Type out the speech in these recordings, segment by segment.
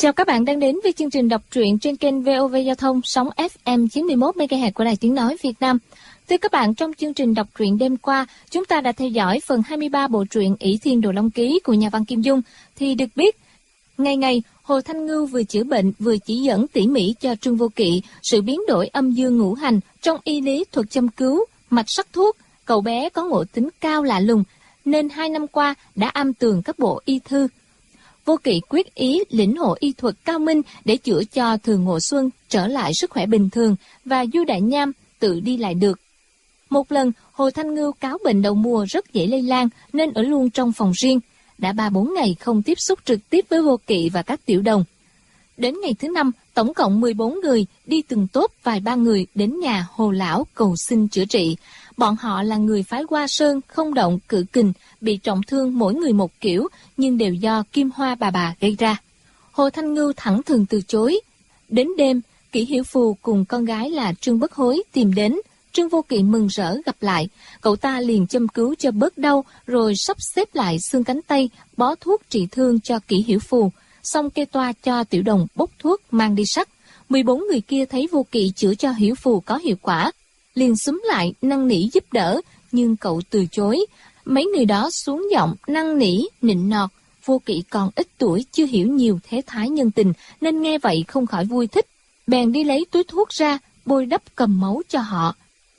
Chào các bạn đang đến với chương trình đọc truyện trên kênh VOV Giao thông sóng FM 91 MHz của Đài Tiếng nói Việt Nam. Thưa các bạn, trong chương trình đọc truyện đêm qua, chúng ta đã theo dõi phần 23 bộ truyện Ỷ Thiên Đồ Long Ký của nhà văn Kim Dung. Thì được biết, ngày ngày Hồ Thanh Ngưu vừa chữa bệnh vừa chỉ dẫn tỉ mỉ cho Trương Vô Kỵ sự biến đổi âm dương ngũ hành trong y lý thuật châm cứu, mạch sắc thuốc. Cậu bé có ngộ tính cao lạ lùng nên 2 năm qua đã am tường các bộ y thư. Vô Kỵ quyết ý lĩnh hộ y thuật cao minh để chữa cho Thường Ngộ Xuân trở lại sức khỏe bình thường và Du Đại Nham tự đi lại được. Một lần, Hồ Thanh Ngưu cáo bệnh đầu mùa rất dễ lây lan nên ở luôn trong phòng riêng. Đã 3-4 ngày không tiếp xúc trực tiếp với Vô Kỵ và các tiểu đồng. Đến ngày thứ 5, tổng cộng 14 người đi từng tốp vài ba người đến nhà Hồ Lão cầu xin chữa trị. Bọn họ là người phái Hoa Sơn, Không Động, Cự Kình, bị trọng thương mỗi người một kiểu, nhưng đều do Kim Hoa bà gây ra. Hồ Thanh Ngưu thẳng thừng từ chối. Đến đêm, Kỷ Hiểu Phù cùng con gái là Trương Bất Hối tìm đến. Trương Vô Kỵ mừng rỡ gặp lại, cậu ta liền châm cứu cho bớt đau, rồi sắp xếp lại xương cánh tay, bó thuốc trị thương cho Kỷ Hiểu Phù, xong kê toa cho tiểu đồng bốc thuốc mang đi sắc. 14 người kia thấy Vô Kỵ chữa cho Hiểu Phù có hiệu quả, liền xúm lại năn nỉ giúp đỡ, nhưng cậu từ chối. Mấy người đó xuống giọng năn nỉ nịnh nọt. Vô Kỵ còn ít tuổi, chưa hiểu nhiều thế thái nhân tình, nên nghe vậy không khỏi vui thích, bèn đi lấy túi thuốc ra, bôi đắp cầm máu cho họ.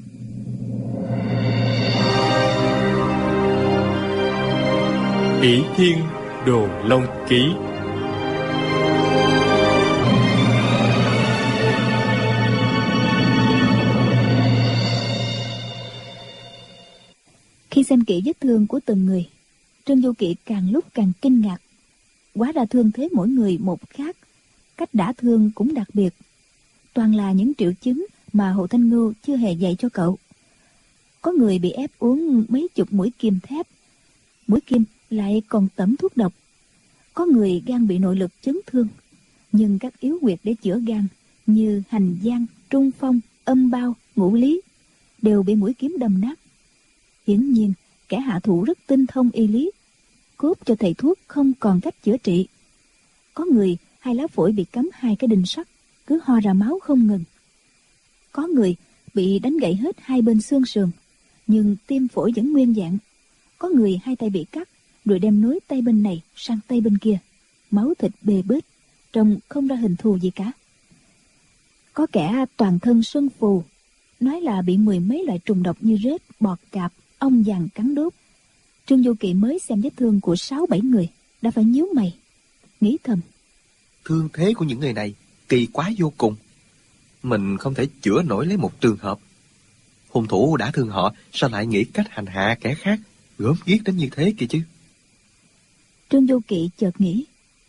Ỷ Thiên Đồ Long Ký. Khi xem kỹ vết thương của từng người, Trương Vô Kỵ càng lúc càng kinh ngạc. Hóa ra thương thế mỗi người một khác, cách đả thương cũng đặc biệt. Toàn là những triệu chứng mà Hồ Thanh Ngưu chưa hề dạy cho cậu. Có người bị ép uống mấy chục mũi kim thép, mũi kim lại còn tẩm thuốc độc. Có người gan bị nội lực chấn thương, nhưng các yếu huyệt để chữa gan như hành giang, trung phong, âm bao, ngũ lý đều bị mũi kiếm đâm nát. Hiển nhiên kẻ hạ thủ rất tinh thông y lý, cốt cho thầy thuốc không còn cách chữa trị. Có người 2 lá phổi bị cắm 2 cái đinh sắt, cứ ho ra máu không ngừng. Có người bị đánh gãy hết 2 bên xương sườn, nhưng tim phổi vẫn nguyên vẹn. Có người 2 tay bị cắt, rồi đem nối tay bên này sang tay bên kia, máu thịt bê bết, trông không ra hình thù gì cả. Có kẻ toàn thân sưng phù, nói là bị 10 mấy loại trùng độc như rết, bọt cạp, ong vàng cắn đốt. Trương Vô Kỵ mới xem vết thương của 6-7 người đã phải nhíu mày, nghĩ thầm: thương thế của những người này kỳ quái vô cùng. Mình không thể chữa nổi lấy một trường hợp. Hung thủ đã thương họ, sao lại nghĩ cách hành hạ kẻ khác, gớm ghiếc đến như thế kia chứ? Trương Vô Kỵ chợt nghĩ,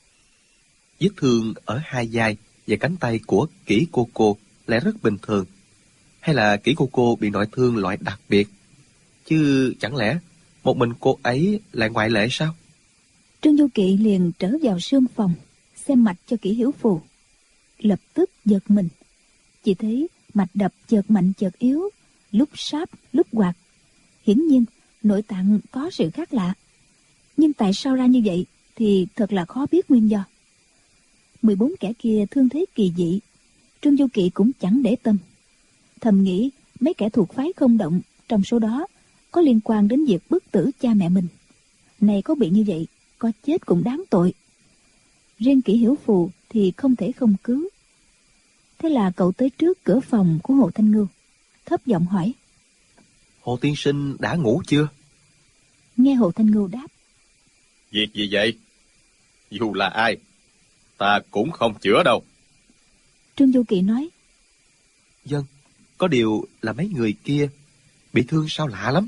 vết thương ở 2 vai và cánh tay của Kỷ cô lại rất bình thường, hay là Kỷ cô bị nội thương loại đặc biệt, chứ chẳng lẽ một mình cô ấy lại ngoại lệ sao? Trương Vô Kỵ liền trở vào sương phòng xem mạch cho Kỷ Hiểu Phù. Lập tức giật mình, chỉ thấy mạch đập chợt mạnh chợt yếu, lúc sáp lúc quạt. Hiển nhiên nội tạng có sự khác lạ, nhưng tại sao ra như vậy thì thật là khó biết nguyên do. 14 kẻ kia thương thế kỳ dị, Trương Vô Kỵ cũng chẳng để tâm, thầm nghĩ mấy kẻ thuộc phái Không Động trong số đó có liên quan đến việc bức tử cha mẹ mình. Này có bị như vậy, có chết cũng đáng tội. Riêng Kỷ Hiểu Phù thì không thể không cứu. Thế là cậu tới trước cửa phòng của Hồ Thanh Ngưu, thấp giọng hỏi: Hồ tiên sinh đã ngủ chưa? Nghe Hồ Thanh Ngưu đáp: Việc gì vậy? Dù là ai, ta cũng không chữa đâu. Trương Vô Kỵ nói: Vâng, có điều là mấy người kia bị thương sao lạ lắm.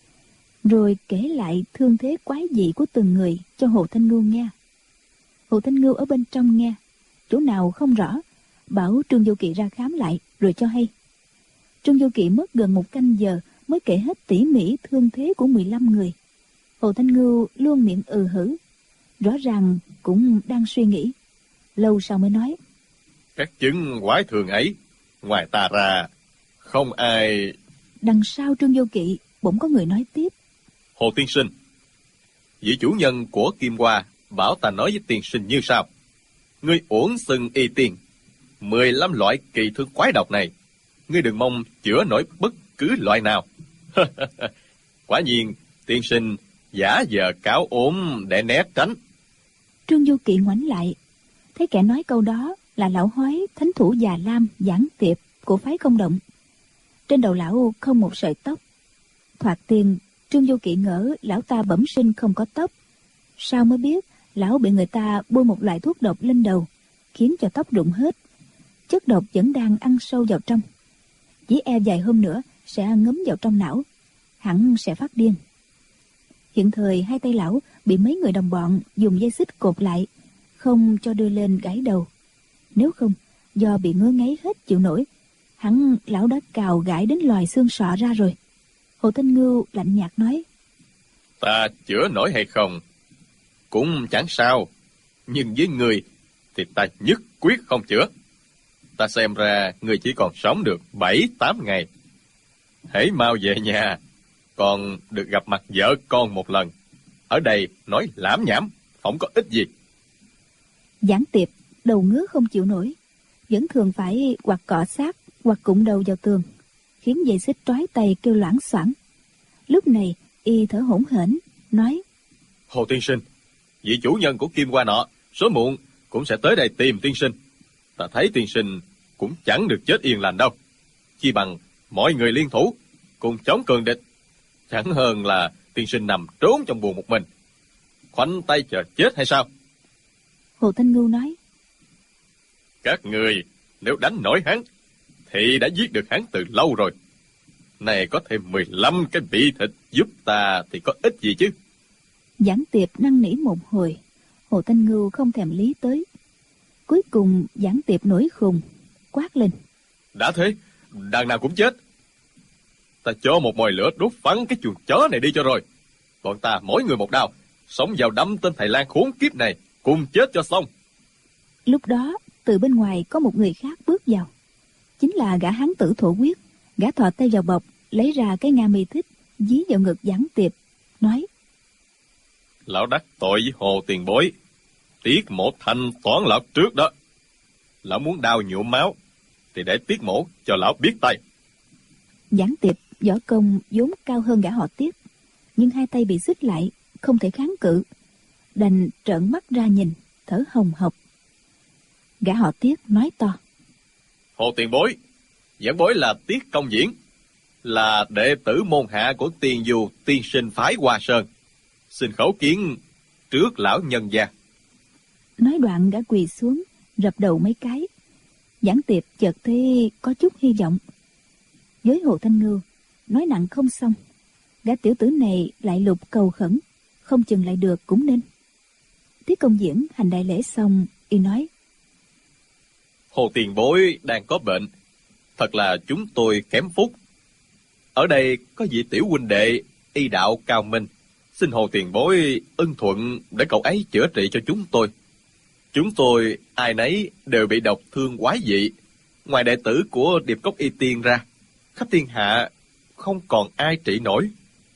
Rồi kể lại thương thế quái dị của từng người cho Hồ Thanh Ngưu nghe. Hồ Thanh Ngưu ở bên trong nghe, chỗ nào không rõ, bảo Trương Vô Kỵ ra khám lại rồi cho hay. Trương Vô Kỵ mất gần 1 canh giờ mới kể hết tỉ mỉ thương thế của 15 người. Hồ Thanh Ngưu luôn miệng hử, rõ ràng cũng đang suy nghĩ. Lâu sau mới nói: Các chứng quái thường ấy, ngoài ta ra, không ai... Đằng sau Trương Vô Kỵ bỗng có người nói tiếp: Hồ tiên sinh, vị chủ nhân của Kim Hoa bảo ta nói với tiên sinh như sau: Ngươi uổng xưng y tiên. 15 loại kỳ thương quái độc này, ngươi đừng mong chữa nổi bất cứ loại nào. Quả nhiên, tiên sinh giả vờ cáo ốm để né tránh. Trương Du Kỵ ngoảnh lại, thấy kẻ nói câu đó là lão hói thánh thủ Già Lam Giảng Tiệp của phái Không Động. Trên đầu lão không một sợi tóc. Thoạt tiên, Trương Du Kỵ ngỡ lão ta bẩm sinh không có tóc. Sao mới biết lão bị người ta bôi một loại thuốc độc lên đầu, khiến cho tóc rụng hết. Chất độc vẫn đang ăn sâu vào trong. Chỉ e vài hôm nữa sẽ ngấm vào trong não, hẳn sẽ phát điên. Hiện thời hai tay lão bị mấy người đồng bọn dùng dây xích cột lại, không cho đưa lên gãi đầu. Nếu không, do bị ngứa ngáy hết chịu nổi, hẳn lão đã cào gãi đến lòi xương sọ ra rồi. Hồ Thanh Ngưu lạnh nhạt nói: Ta chữa nổi hay không cũng chẳng sao, nhưng với người thì ta nhất quyết không chữa. Ta xem ra người chỉ còn sống được 7-8 ngày. Hãy mau về nhà, còn được gặp mặt vợ con một lần. Ở đây nói lảm nhảm không có ích gì. Giảng Tiệp đầu ngứa không chịu nổi, vẫn thường phải hoặc cọ sát hoặc cụng đầu vào tường, khiến dây xích trói tay kêu loảng xoảng. Lúc này y thở hổn hển nói: Hồ tiên sinh, vị chủ nhân của Kim Hoa nọ sớm muộn cũng sẽ tới đây tìm tiên sinh. Ta thấy tiên sinh cũng chẳng được chết yên lành đâu. Chi bằng mọi người liên thủ cùng chống cường địch, chẳng hơn là tiên sinh nằm trốn trong buồng một mình, khoanh tay chờ chết hay sao? Hồ Thanh Ngưu nói: Các người nếu đánh nổi hắn thì đã giết được hắn từ lâu rồi. Này có thêm 15 cái bị thịt giúp ta thì có ích gì chứ? Giảng Tiệp năn nỉ một hồi, Hồ Thanh Ngưu không thèm lý tới. Cuối cùng Giảng Tiệp nổi khùng, quát lên: Đã thế, đằng nào cũng chết. Ta cho một mồi lửa đốt phăng cái chuồng chó này đi cho rồi. Bọn ta mỗi người một đao, xông vào đâm tên thầy lang khốn kiếp này, cùng chết cho xong. Lúc đó từ bên ngoài có một người khác bước vào, chính là gã hán tử Thổ Quyết. Gã thò tay vào bọc, lấy ra cái nga mi thích, dí vào ngực Giảng Tiệp, nói: Lão đắc tội với Hồ tiền bối, Tiết Mổ thanh toán lão trước đó. Lão muốn đao nhuộm máu thì để Tiết Mổ cho lão biết tay. Giảng Tiệp võ công vốn cao hơn gã họ Tiết, nhưng hai tay bị xích lại, không thể kháng cự, đành trợn mắt ra nhìn, thở hồng hộc. Gã họ Tiết nói to: Hồ tiền bối, giảng bối là Tiết Công Diễn, là đệ tử môn hạ của Tiền Du tiên sinh phái Hoa Sơn, xin khấu kiến trước lão nhân gia. Nói đoạn gã quỳ xuống, rập đầu mấy cái. Giảng Tiệp chợt thấy có chút hy vọng. Với Hồ Thanh Ngưu nói nặng không xong, gã tiểu tử này lại lục cầu khẩn, không chừng lại được cũng nên. Tiết Công Diễn hành đại lễ xong, y nói: Hồ tiền bối đang có bệnh, thật là chúng tôi kém phúc. Ở đây có vị tiểu huynh đệ y đạo cao minh, xin Hồ tiền bối ân thuận để cậu ấy chữa trị cho chúng tôi. Chúng tôi ai nấy đều bị độc thương quái dị, ngoài đệ tử của Điệp Cốc Y Tiên ra, khắp thiên hạ không còn ai trị nổi.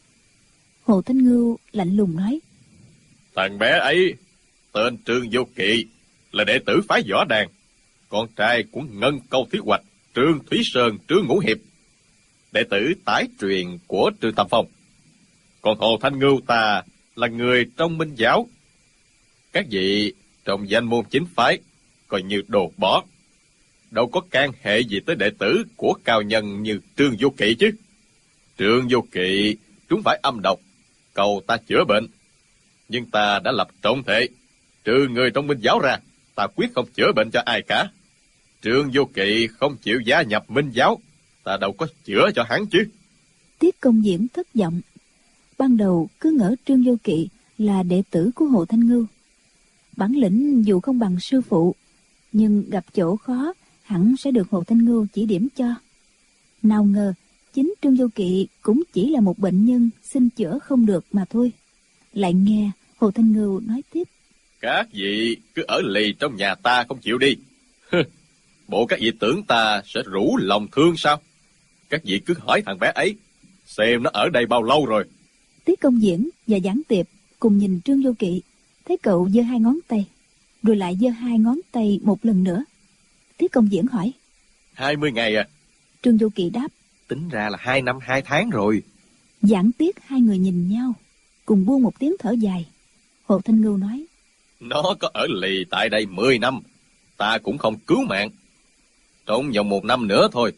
Hồ Thanh Ngưu lạnh lùng nói: Thằng bé ấy tên Trương Vô Kỵ, là đệ tử phái Võ Đàn, con trai của Ngân Câu Thiết Hoạch, Trương Thúy Sơn, Trương Ngũ Hiệp, đệ tử tái truyền của Trương Tam Phong. Còn Hồ Thanh Ngưu ta là người trong Minh Giáo. Các vị trong danh môn chính phái coi như đồ bỏ, đâu có can hệ gì tới đệ tử của cao nhân như Trương Vô Kỵ chứ. Trương Vô Kỵ chúng phải âm độc, cầu ta chữa bệnh, nhưng ta đã lập trọng thể, trừ người trong Minh Giáo ra, ta quyết không chữa bệnh cho ai cả. Trương Vô Kỵ không chịu gia nhập Minh Giáo, ta đâu có chữa cho hắn chứ. Tiết Công Diễn thất vọng. Ban đầu cứ ngỡ Trương Vô Kỵ là đệ tử của Hồ Thanh Ngưu, bản lĩnh dù không bằng sư phụ, nhưng gặp chỗ khó hẳn sẽ được Hồ Thanh Ngưu chỉ điểm cho. Nào ngờ chính Trương Vô Kỵ cũng chỉ là một bệnh nhân xin chữa không được mà thôi. Lại nghe Hồ Thanh Ngưu nói tiếp: Các vị cứ ở lì trong nhà ta không chịu đi. Bộ các vị tưởng ta sẽ rủ lòng thương sao? Các vị cứ hỏi thằng bé ấy, xem nó ở đây bao lâu rồi. Tiết Công Diễn và Giảng Tiệp cùng nhìn Trương Vô Kỵ, thấy cậu giơ hai ngón tay. rồi lại giơ hai ngón tay một lần nữa. Tiết Công Diễn hỏi. 20 ngày à? Trương Vô Kỵ đáp. Tính ra là 2 năm 2 tháng rồi. Giảng Tiết hai người nhìn nhau, cùng buông một tiếng thở dài. Hồ Thanh Ngưu nói. Nó có ở lì tại đây 10 năm, ta cũng không cứu mạng. Trong vòng 1 năm nữa thôi,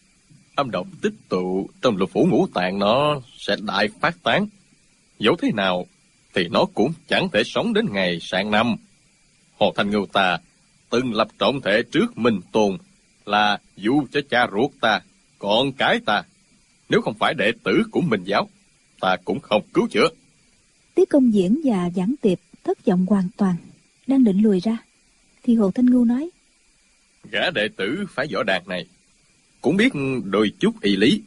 âm độc tích tụ trong lục phủ ngũ tạng nó sẽ đại phát tán. Dẫu thế nào thì nó cũng chẳng thể sống đến ngày sang năm. Hồ Thanh Ngưu ta từng lập trọng thể trước Minh Tôn là dụ cho cha ruột ta, con cái ta. Nếu không phải đệ tử của Minh giáo, ta cũng không cứu chữa. Tiết Công Diễn và Giảng Tiệp thất vọng hoàn toàn, đang định lùi ra thì Hồ Thanh Ngưu nói. Gã đệ tử phái Võ Đàn này cũng biết đôi chút y lý.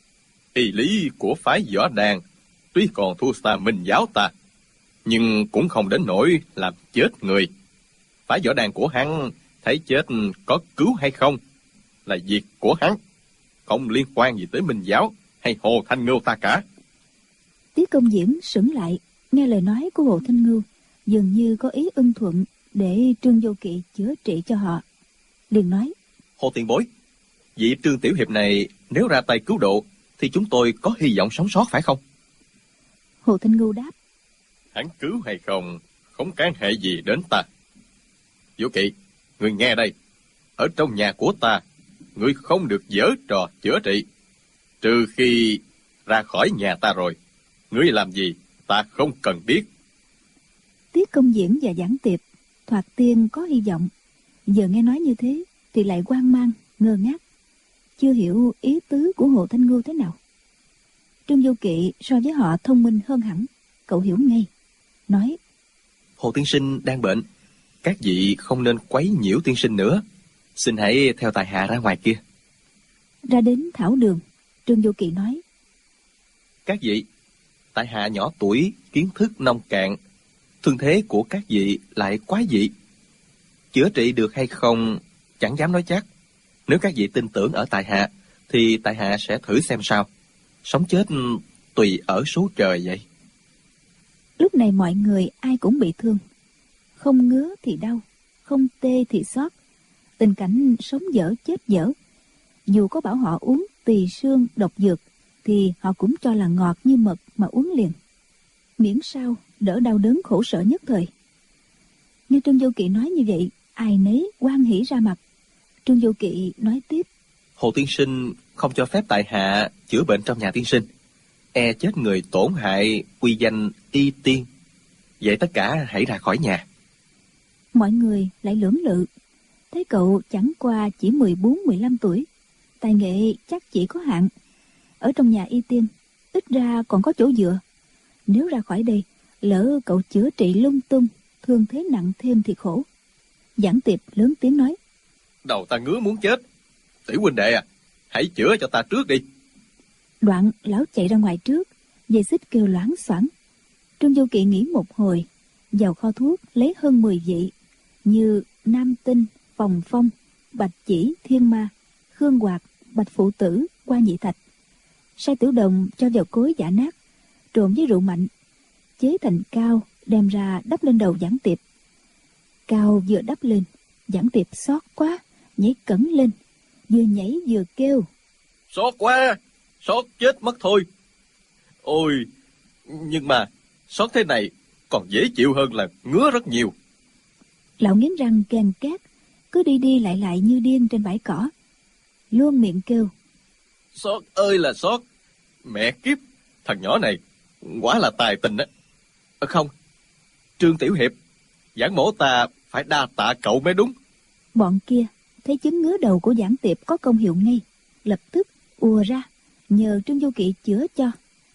Y lý của phái Võ Đàn tuy còn thua xa Minh giáo ta, nhưng cũng không đến nỗi làm chết người. Phái Võ Đàn của hắn thấy chết có cứu hay không là việc của hắn, không liên quan gì tới Minh giáo hay Hồ Thanh Ngưu ta cả. Tiết Công Diễn sững lại, nghe lời nói của Hồ Thanh Ngưu, dường như có ý ưng thuận để Trương Vô Kỵ chữa trị cho họ. Liền nói. Hồ tiền bối, vị Trương tiểu hiệp này nếu ra tay cứu độ thì chúng tôi có hy vọng sống sót phải không? Hồ Thanh Ngưu đáp. Hắn cứu hay không không can hệ gì đến ta. Vô Kỵ, ngươi nghe đây. Ở trong nhà của ta, ngươi không được giở trò chữa trị. Trừ khi ra khỏi nhà ta rồi, ngươi làm gì ta không cần biết. Tiết Công Diễn và Giảng Tiệp thoạt tiên có hy vọng, giờ nghe nói như thế thì lại hoang mang, ngơ ngác, chưa hiểu ý tứ của Hồ Thanh Ngưu thế nào. Trương Vô Kỵ so với họ thông minh hơn hẳn, cậu hiểu ngay, nói. Hồ tiên sinh đang bệnh, các vị không nên quấy nhiễu tiên sinh nữa, xin hãy theo tại hạ ra ngoài kia. Ra đến thảo đường, Trương Vô Kỵ nói. Các vị, tại hạ nhỏ tuổi, kiến thức nông cạn, thương thế của các vị lại quá dị. Chữa trị được hay không chẳng dám nói chắc. Nếu các vị tin tưởng ở tại hạ thì tại hạ sẽ thử xem sao. Sống chết tùy ở số trời vậy. Lúc này mọi người ai cũng bị thương, không ngứa thì đau, không tê thì xót. Tình cảnh sống dở chết dở. Dù có bảo họ uống tỳ xương độc dược thì họ cũng cho là ngọt như mật mà uống liền, miễn sao đỡ đau đớn khổ sở nhất thời. Nghe Trương Vô Kỵ nói như vậy, ai nấy hoan hỉ ra mặt. Trương Vô Kỵ nói tiếp. Hồ tiên sinh không cho phép tại hạ chữa bệnh trong nhà tiên sinh, e chết người tổn hại uy danh y tiên. Vậy tất cả hãy ra khỏi nhà. Mọi người lại lưỡng lự, thấy cậu chẳng qua chỉ 14-15 tuổi, tài nghệ chắc chỉ có hạn. Ở trong nhà y tiên, ít ra còn có chỗ dựa. Nếu ra khỏi đây, lỡ cậu chữa trị lung tung, thương thế nặng thêm thì khổ. Giảng Tiệp lớn tiếng nói. Đầu ta ngứa muốn chết. Tiểu huynh đệ à, hãy chữa cho ta trước đi. Đoạn lão chạy ra ngoài trước, dây xích kêu loáng xoảng. Trương Vô Kỵ nghĩ một hồi, vào kho thuốc lấy hơn 10 vị, như Nam Tinh, Phòng Phong, Bạch Chỉ, Thiên Ma, Khương Hoạt, Bạch Phụ Tử, Qua Nhị Thạch. Sai Tiểu Đồng cho vào cối giã nát, trộn với rượu mạnh, chế thành cao, đem ra đắp lên đầu Giảng Tiệp. Cao vừa đắp lên, Giảng Tiệp xót quá, nhảy cẫng lên, vừa nhảy vừa kêu. Xót quá, xót chết mất thôi. Ôi, nhưng mà xót thế này còn dễ chịu hơn là ngứa rất nhiều. Lão nghiến răng ken két, cứ đi đi lại lại như điên trên bãi cỏ, luôn miệng kêu. Xót ơi là xót. Mẹ kiếp, thằng nhỏ này quả là tài tình á. Không, Trương tiểu hiệp, Giảng mổ ta phải đa tạ cậu mới đúng. Bọn kia thấy chứng ngứa đầu của Giảng Tiệp có công hiệu ngay, lập tức ùa ra nhờ Trương Vô Kỵ chữa cho.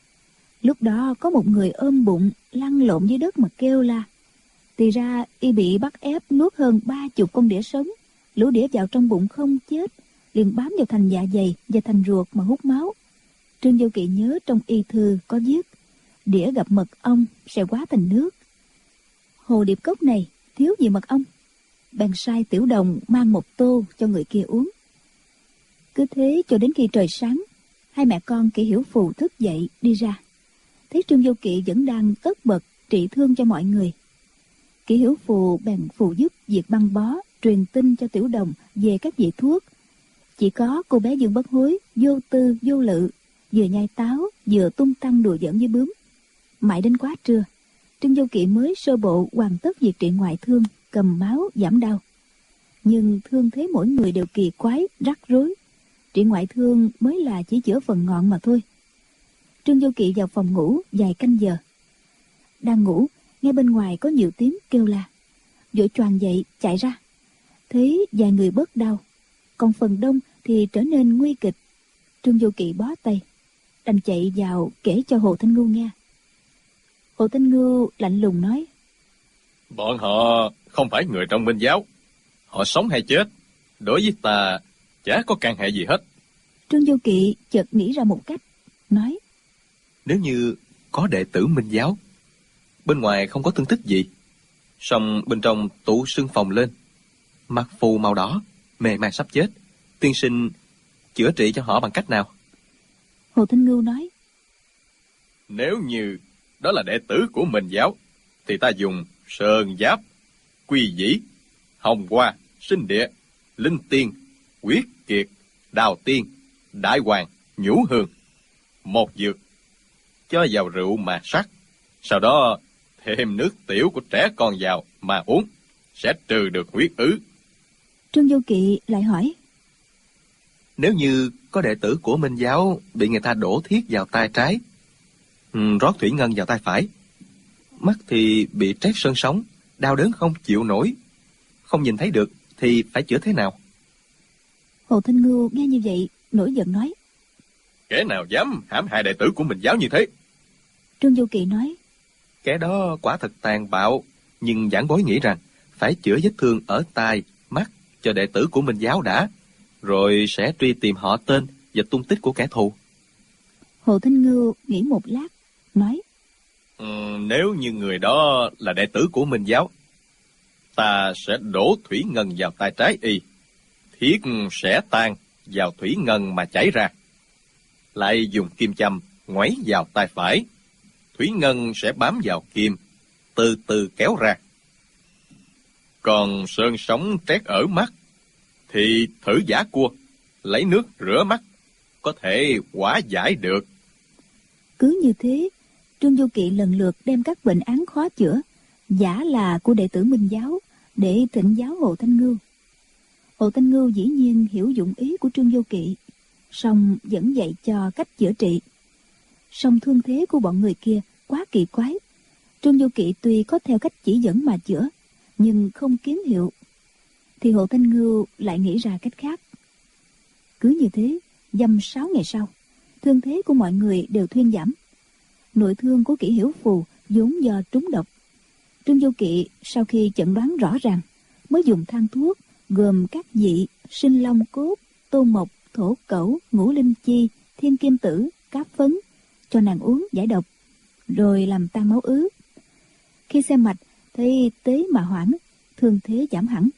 Lúc đó có một người ôm bụng lăn lộn dưới đất mà kêu la. Thì ra y bị bắt ép nuốt hơn 30 con đĩa sống. Lũ đĩa vào trong bụng không chết, liền bám vào thành dạ dày và thành ruột mà hút máu. Trương Vô Kỵ nhớ trong y thư có viết, đĩa gặp mật ong sẽ hóa thành nước. Hồ điệp cốc này thiếu gì mật ong, bèn sai Tiểu Đồng mang một tô cho người kia uống. Cứ thế cho đến khi trời sáng, hai mẹ con Kỷ Hiểu Phù thức dậy đi ra, thấy Trương Vô Kỵ vẫn đang tất bật trị thương cho mọi người. Kỷ Hiểu Phù bèn phụ giúp việc băng bó, truyền tin cho Tiểu Đồng về các vị thuốc. Chỉ có cô bé Dương Bất Hối vô tư vô lự, vừa nhai táo vừa tung tăng đùa giỡn với bướm. Mãi đến quá trưa, Trương Vô Kỵ mới sơ bộ hoàn tất việc trị ngoại thương, cầm máu giảm đau. Nhưng thương thế mỗi người đều kỳ quái, rắc rối. Trị ngoại thương mới là chỉ chữa phần ngọn mà thôi. Trương Vô Kỵ vào phòng ngủ vài canh giờ. Đang ngủ, nghe bên ngoài có nhiều tiếng kêu la. Vội choàng dậy chạy ra, thấy vài người bớt đau, còn phần đông thì trở nên nguy kịch. Trương Vô Kỵ bó tay, đành chạy vào kể cho Hồ Thanh Ngưu nghe. Hồ Thanh Ngưu lạnh lùng nói: Bọn họ không phải người trong Minh giáo. Họ sống hay chết, đối với ta chả có can hệ gì hết. Trương Vô Kỵ chợt nghĩ ra một cách, nói: Nếu như có đệ tử Minh giáo, bên ngoài không có thương tích gì, song bên trong tụ sưng phồng lên, mặt phù màu đỏ, mê man sắp chết, tiên sinh chữa trị cho họ bằng cách nào? Hồ Thanh Ngưu nói: Nếu như đó là đệ tử của Minh giáo, thì ta dùng sơn giáp, quy dĩ, hồng hoa, sinh địa, linh tiên, quyết kiệt, đào tiên, đại hoàng, nhũ hương, một dược, cho vào rượu mà sắc, sau đó thêm nước tiểu của trẻ con vào mà uống, sẽ trừ được huyết ứ. Trương Vô Kỵ lại hỏi: Nếu như có đệ tử của Minh giáo bị người ta đổ thiết vào tay trái, rót thủy ngân vào tay phải, mắt thì bị trét sơn sóng, đau đớn không chịu nổi, không nhìn thấy được, thì phải chữa thế nào? Hồ Thanh Ngưu nghe như vậy nổi giận nói: Kẻ nào dám hãm hại đệ tử của Minh giáo như thế? Trương Vô Kỵ nói: Kẻ đó quả thật tàn bạo, nhưng giảng bối nghĩ rằng phải chữa vết thương ở tai, mắt cho đệ tử của Minh giáo đã, rồi sẽ truy tìm họ tên và tung tích của kẻ thù. Hồ Thanh Ngưu nghĩ một lát, nói: Nếu như người đó là đệ tử của Minh giáo, ta sẽ đổ thủy ngân vào tay trái y, thiết sẽ tan vào thủy ngân mà chảy ra. Lại dùng kim châm ngoáy vào tay phải, thủy ngân sẽ bám vào kim, từ từ kéo ra. Còn sơn sóng trét ở mắt, thì thử giã cua, lấy nước rửa mắt, có thể hóa giải được. Cứ như thế, Trương Vô Kỵ lần lượt đem các bệnh án khó chữa, giả là của đệ tử Minh giáo, để thỉnh giáo Hồ Thanh Ngưu. Hồ Thanh Ngưu dĩ nhiên hiểu dụng ý của Trương Vô Kỵ, song vẫn dạy cho cách chữa trị. Song thương thế của bọn người kia quá kỳ quái. Trương Vô Kỵ tuy có theo cách chỉ dẫn mà chữa, nhưng không kiếm hiệu. Thì Hồ Thanh Ngưu lại nghĩ ra cách khác. Cứ như thế, dăm 6 ngày sau, thương thế của mọi người đều thuyên giảm. Nội thương của Kỷ Hiểu Phù vốn do trúng độc. Trương Vô Kỵ sau khi chẩn đoán rõ ràng, mới dùng thang thuốc gồm các vị sinh long cốt, tô mộc, thổ cẩu, ngũ linh chi, thiên kim tử, cáp phấn cho nàng uống giải độc, rồi làm tan máu ứ. Khi xem mạch thấy tế mà hoãn, thương thế giảm hẳn.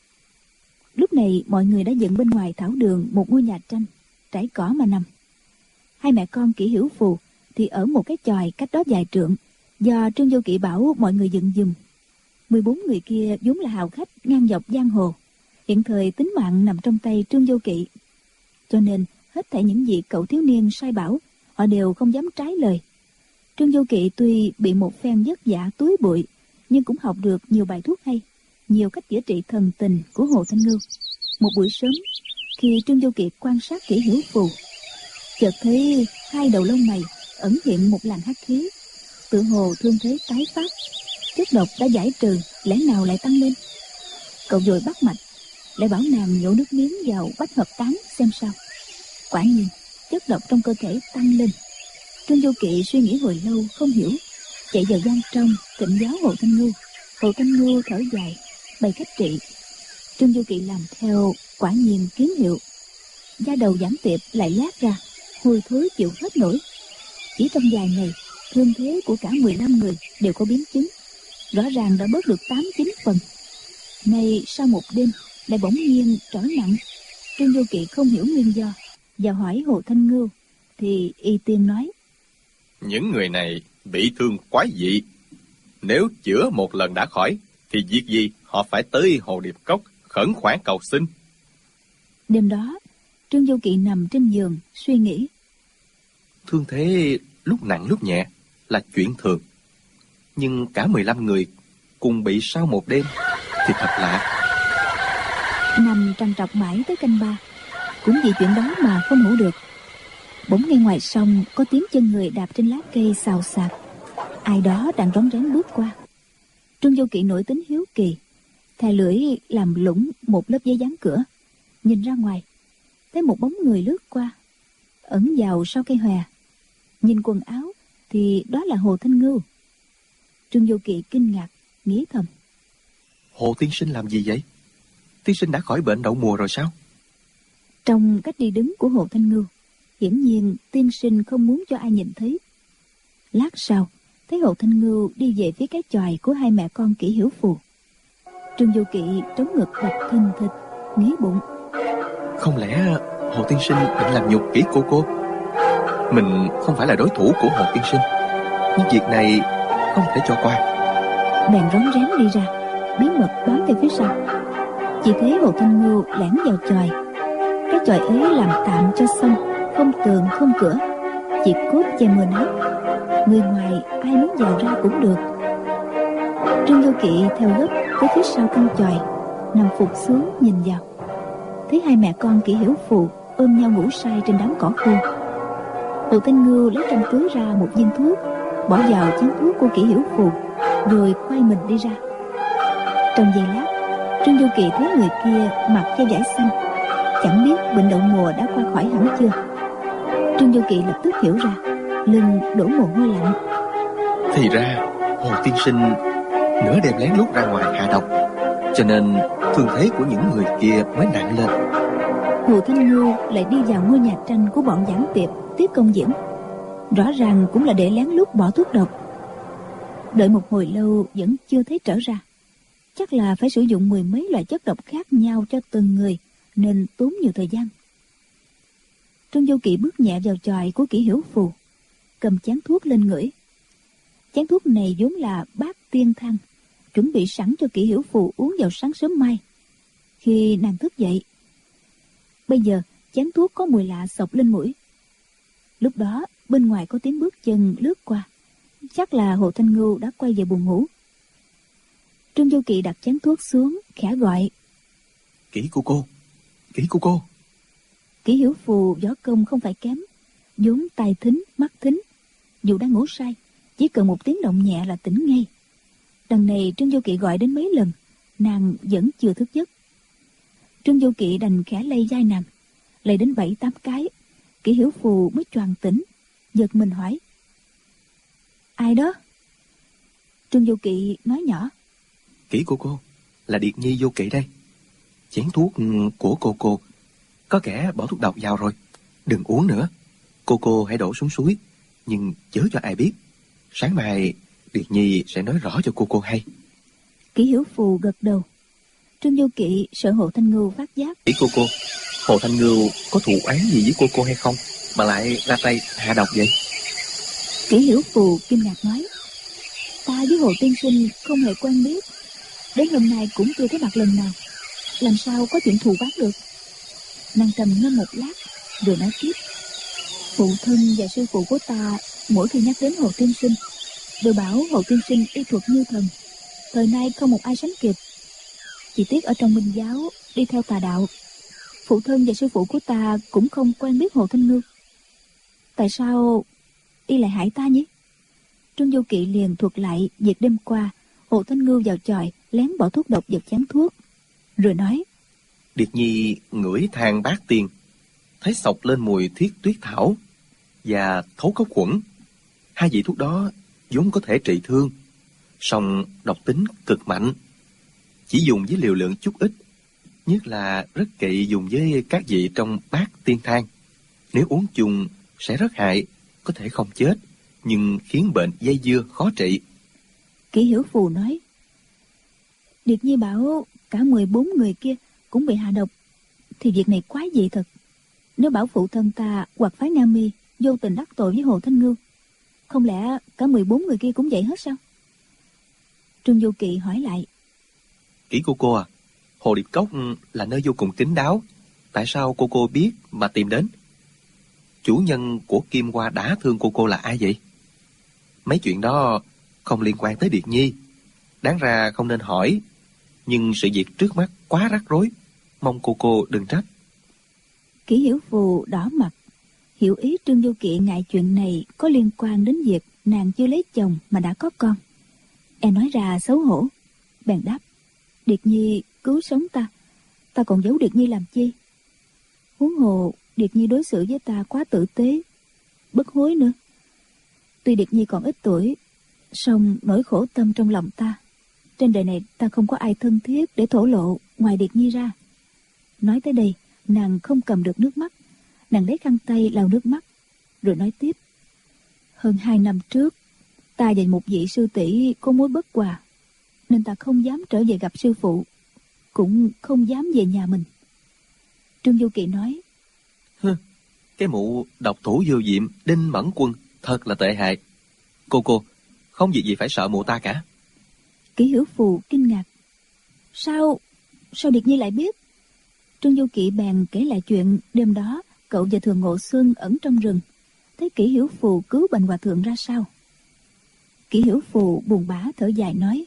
Lúc này mọi người đã dựng bên ngoài thảo đường một ngôi nhà tranh, trải cỏ mà nằm. Hai mẹ con Kỷ Hiểu Phù thì ở một cái chòi cách đó vài trượng, do Trương Vô Kỵ bảo mọi người dựng giùm. 14 người kia vốn là hào khách ngang dọc giang hồ, hiện thời tính mạng nằm trong tay Trương Vô Kỵ, cho nên hết thảy những vị cậu thiếu niên sai bảo, họ đều không dám trái lời. Trương Vô Kỵ tuy bị một phen vất vả túi bụi, nhưng cũng học được nhiều bài thuốc hay, nhiều cách chữa trị thần tình của Hồ Thanh Ngưu. Một buổi sớm, khi Trương Vô Kỵ quan sát Kỷ Hiểu Phù, chợt thấy hai đầu lông mày ẩn hiện một làn hắc khí, tự hồ thương thế tái phát. Chất độc đã giải trừ, lẽ nào lại tăng lên? Cậu vội bắt mạch, lại bảo nàng nhổ nước miếng vào bách hợp tán xem sao. Quả nhiên chất độc trong cơ thể tăng lên. Trương Vô Kỵ suy nghĩ hồi lâu không hiểu, chạy vào gian trong thỉnh giáo Hồ Thanh Ngưu. Hồ Thanh Ngưu thở dài, bày cách trị. Trương Vô Kỵ làm theo, quả nhiên kiến hiệu. Da đầu giảm tiệp lại lát ra, hôi thối chịu hết nổi. Chỉ trong vài ngày, thương thế của cả 15 người đều có biến chứng, rõ ràng đã bớt được 8-9 phần. Nay sau một đêm lại bỗng nhiên trở nặng. Trương Vô Kỵ không hiểu nguyên do, và hỏi Hồ Thanh Ngưu, thì y tiên nói: Những người này bị thương quái dị, nếu chữa một lần đã khỏi thì việc gì họ phải tới Hồ Điệp Cốc khẩn khoản cầu xin. Đêm đó, Trương Du Kỵ nằm trên giường suy nghĩ. Thương thế lúc nặng lúc nhẹ là chuyện thường, nhưng cả 15 người cùng bị sau một đêm thì thật lạ. Nằm trằn trọc mãi tới canh 3, cũng vì chuyện đó mà không ngủ được. Bỗng nghe ngoài sông có tiếng chân người đạp trên lá cây xào xạc. Ai đó đang rón rén bước qua. Trương Du Kỵ nổi tính hiếu kỳ, thè lưỡi làm lũng một lớp giấy dán cửa, nhìn ra ngoài, thấy một bóng người lướt qua, ẩn vào sau cây hòe. Nhìn quần áo thì đó là Hồ Thanh Ngưu. Trương Du Kỵ kinh ngạc, nghĩ thầm: Hồ tiên sinh làm gì vậy? Tiên sinh đã khỏi bệnh đậu mùa rồi sao? Trong cách đi đứng của Hồ Thanh Ngưu, hiển nhiên tiên sinh không muốn cho ai nhìn thấy. Lát sau, thấy Hồ Thanh Ngưu đi về phía cái chòi của hai mẹ con Kỷ Hiểu Phù. Trương Du Kỵ trống ngực đập thình thịch, nghĩ bụng: Không lẽ Hồ tiên sinh định làm nhục Kỷ cô? Mình không phải là đối thủ của Hồ tiên sinh, nhưng việc này không thể cho qua. Bèn rón rén đi ra, bí mật bám theo phía sau. Chỉ thấy Hồ Thanh Ngưu lẻn vào chòi. Cái chòi ấy làm tạm cho xong, không tường không cửa, chỉ cốt che mưa nắng. Người ngoài ai muốn vào ra cũng được. Trương Du Kỵ theo gấp tới phía sau căn chòi, nằm phục xuống nhìn vào. Thấy hai mẹ con Kỷ Hiểu Phù ôm nhau ngủ say trên đám cỏ khô. Hồ Thanh Ngưu lấy trong túi ra một viên thuốc, bỏ vào chén thuốc của Kỷ Hiểu Phù, rồi quay mình đi ra. Trong giây lát, Trương Du Kỵ thấy người kia mặc che vải xanh, chẳng biết bệnh đậu mùa đã qua khỏi hẳn chưa. Trương Du Kỵ lập tức hiểu ra, lưng đổ mồ hôi lạnh. Thì ra Hồ tiên sinh nửa đêm lén lút ra ngoài hạ độc, cho nên thương thế của những người kia mới nặng lên. Hồ Thanh Ngưu lại đi vào ngôi nhà tranh của bọn giảng tiệp tiếp công diễn, rõ ràng cũng là để lén lút bỏ thuốc độc. Đợi một hồi lâu vẫn chưa thấy trở ra, chắc là phải sử dụng mười mấy loại chất độc khác nhau cho từng người, nên tốn nhiều thời gian. Trương Du Kỵ bước nhẹ vào chòi của Kỷ Hiểu Phù, cầm chén thuốc lên ngửi. Chén thuốc này vốn là bát tiên thang, chuẩn bị sẵn cho Kỷ Hiểu Phù uống vào sáng sớm mai khi nàng thức dậy. Bây giờ chén thuốc có mùi lạ xộc lên mũi. Lúc đó bên ngoài có tiếng bước chân lướt qua, chắc là Hồ Thanh Ngưu đã quay về buồng ngủ. Trương Du Kỵ đặt chén thuốc xuống, khẽ gọi: Kỷ cô. Kỷ Hiểu Phù võ công không phải kém, vốn tai thính mắt thính, dù đang ngủ say, chỉ cần một tiếng động nhẹ là tỉnh ngay. Đằng này Trương Du Kỵ gọi đến mấy lần, nàng vẫn chưa thức giấc. Trương Du Kỵ đành khẽ lay vai nàng, lay đến 7-8 cái, Kỷ Hiểu Phù mới choàng tỉnh, giật mình hỏi: Ai đó? Trương Du Kỵ nói nhỏ: Kỷ cô, là Điệt Nhi vô kỵ đây. Chén thuốc của cô có kẻ bỏ thuốc độc vào rồi, đừng uống nữa. Cô hãy đổ xuống suối, nhưng chớ cho ai biết. Sáng mai Điệt Nhi sẽ nói rõ cho cô hay. Kỷ Hiểu Phù gật đầu. Trương Du Kỵ sợ Hồ Thanh Ngưu phát giác. Kỷ cô, Hồ Thanh Ngưu có thù oán gì với cô hay không mà lại ra tay hạ độc vậy? Kỷ Hiểu Phù kinh ngạc nói: Ta với Hồ tiên sinh không hề quen biết, đến hôm nay cũng chưa thấy mặt lần nào, làm sao có chuyện thù oán được. Nàng trầm ngâm một lát rồi nói tiếp: Phụ thân và sư phụ của ta mỗi khi nhắc đến Hồ tiên sinh đều bảo Hồ tiên sinh y thuật như thần, thời nay không một ai sánh kịp. Chỉ tiếc ở trong Minh giáo đi theo tà đạo, phụ thân và sư phụ của ta cũng không quen biết Hồ Thanh Ngưu. Tại sao y lại hại ta nhỉ? Trương Du Kỵ liền thuật lại việc đêm qua Hồ Thanh Ngưu vào chòi lén bỏ thuốc độc vào chén thuốc, rồi nói: Điệt Nhi ngửi than bát tiên, thấy xộc lên mùi thiết tuyết thảo và thấu cốc khuẩn. Hai vị thuốc đó vốn có thể trị thương, song độc tính cực mạnh, chỉ dùng với liều lượng chút ít, nhất là rất kỵ dùng với các vị trong bát tiên thang. Nếu uống chung sẽ rất hại, có thể không chết, nhưng khiến bệnh dây dưa khó trị. Kỷ Hiểu Phù nói: Điệt Nhi bảo cả 14 người kia cũng bị hạ độc, thì việc này quái dị thật. Nếu bảo phụ thân ta hoặc phái Nam Mi vô tình đắc tội với Hồ Thanh Ngưu, không lẽ cả 14 người kia cũng vậy hết sao? Trương Du Kỵ hỏi lại: Kỹ cô à, Hồ Điệp Cốc là nơi vô cùng kín đáo. Tại sao cô biết mà tìm đến? Chủ nhân của Kim Hoa đã thương cô là ai vậy? Mấy chuyện đó không liên quan tới Điệt Nhi, đáng ra không nên hỏi. Nhưng sự việc trước mắt quá rắc rối, mong cô đừng trách. Kỷ Hiểu Phù đỏ mặt, hiểu ý Trương Vô Kỵ ngại chuyện này có liên quan đến việc nàng chưa lấy chồng mà đã có con. E nói ra xấu hổ, bèn đáp: Điệt Nhi cứu sống ta, ta còn giấu Điệt Nhi làm chi? Huống hồ Điệt Nhi đối xử với ta quá tử tế, bất hối nữa. Tuy Điệt Nhi còn ít tuổi, song nỗi khổ tâm trong lòng ta, trên đời này ta không có ai thân thiết để thổ lộ ngoài Điệt Nhi ra. Nói tới đây, nàng không cầm được nước mắt, nàng lấy khăn tay lau nước mắt, rồi nói tiếp: Hơn 2 năm trước, ta và một vị sư tỷ có mối bất hòa, nên ta không dám trở về gặp sư phụ, cũng không dám về nhà mình. Trương Vô Kỵ nói: Cái mụ độc thủ vô diệm Đinh Mẫn Quân thật là tệ hại. Cô không việc gì phải sợ mụ ta cả. Kỷ Hiểu Phù kinh ngạc: Sao Điệt Nhi lại biết? Trương Vô Kỵ bèn kể lại chuyện đêm đó cậu và Thường Ngộ Xuân ẩn trong rừng, thấy Kỷ Hiểu Phù cứu Bành Hòa Thượng ra sao. Kỷ Hiểu Phù buồn bã thở dài nói: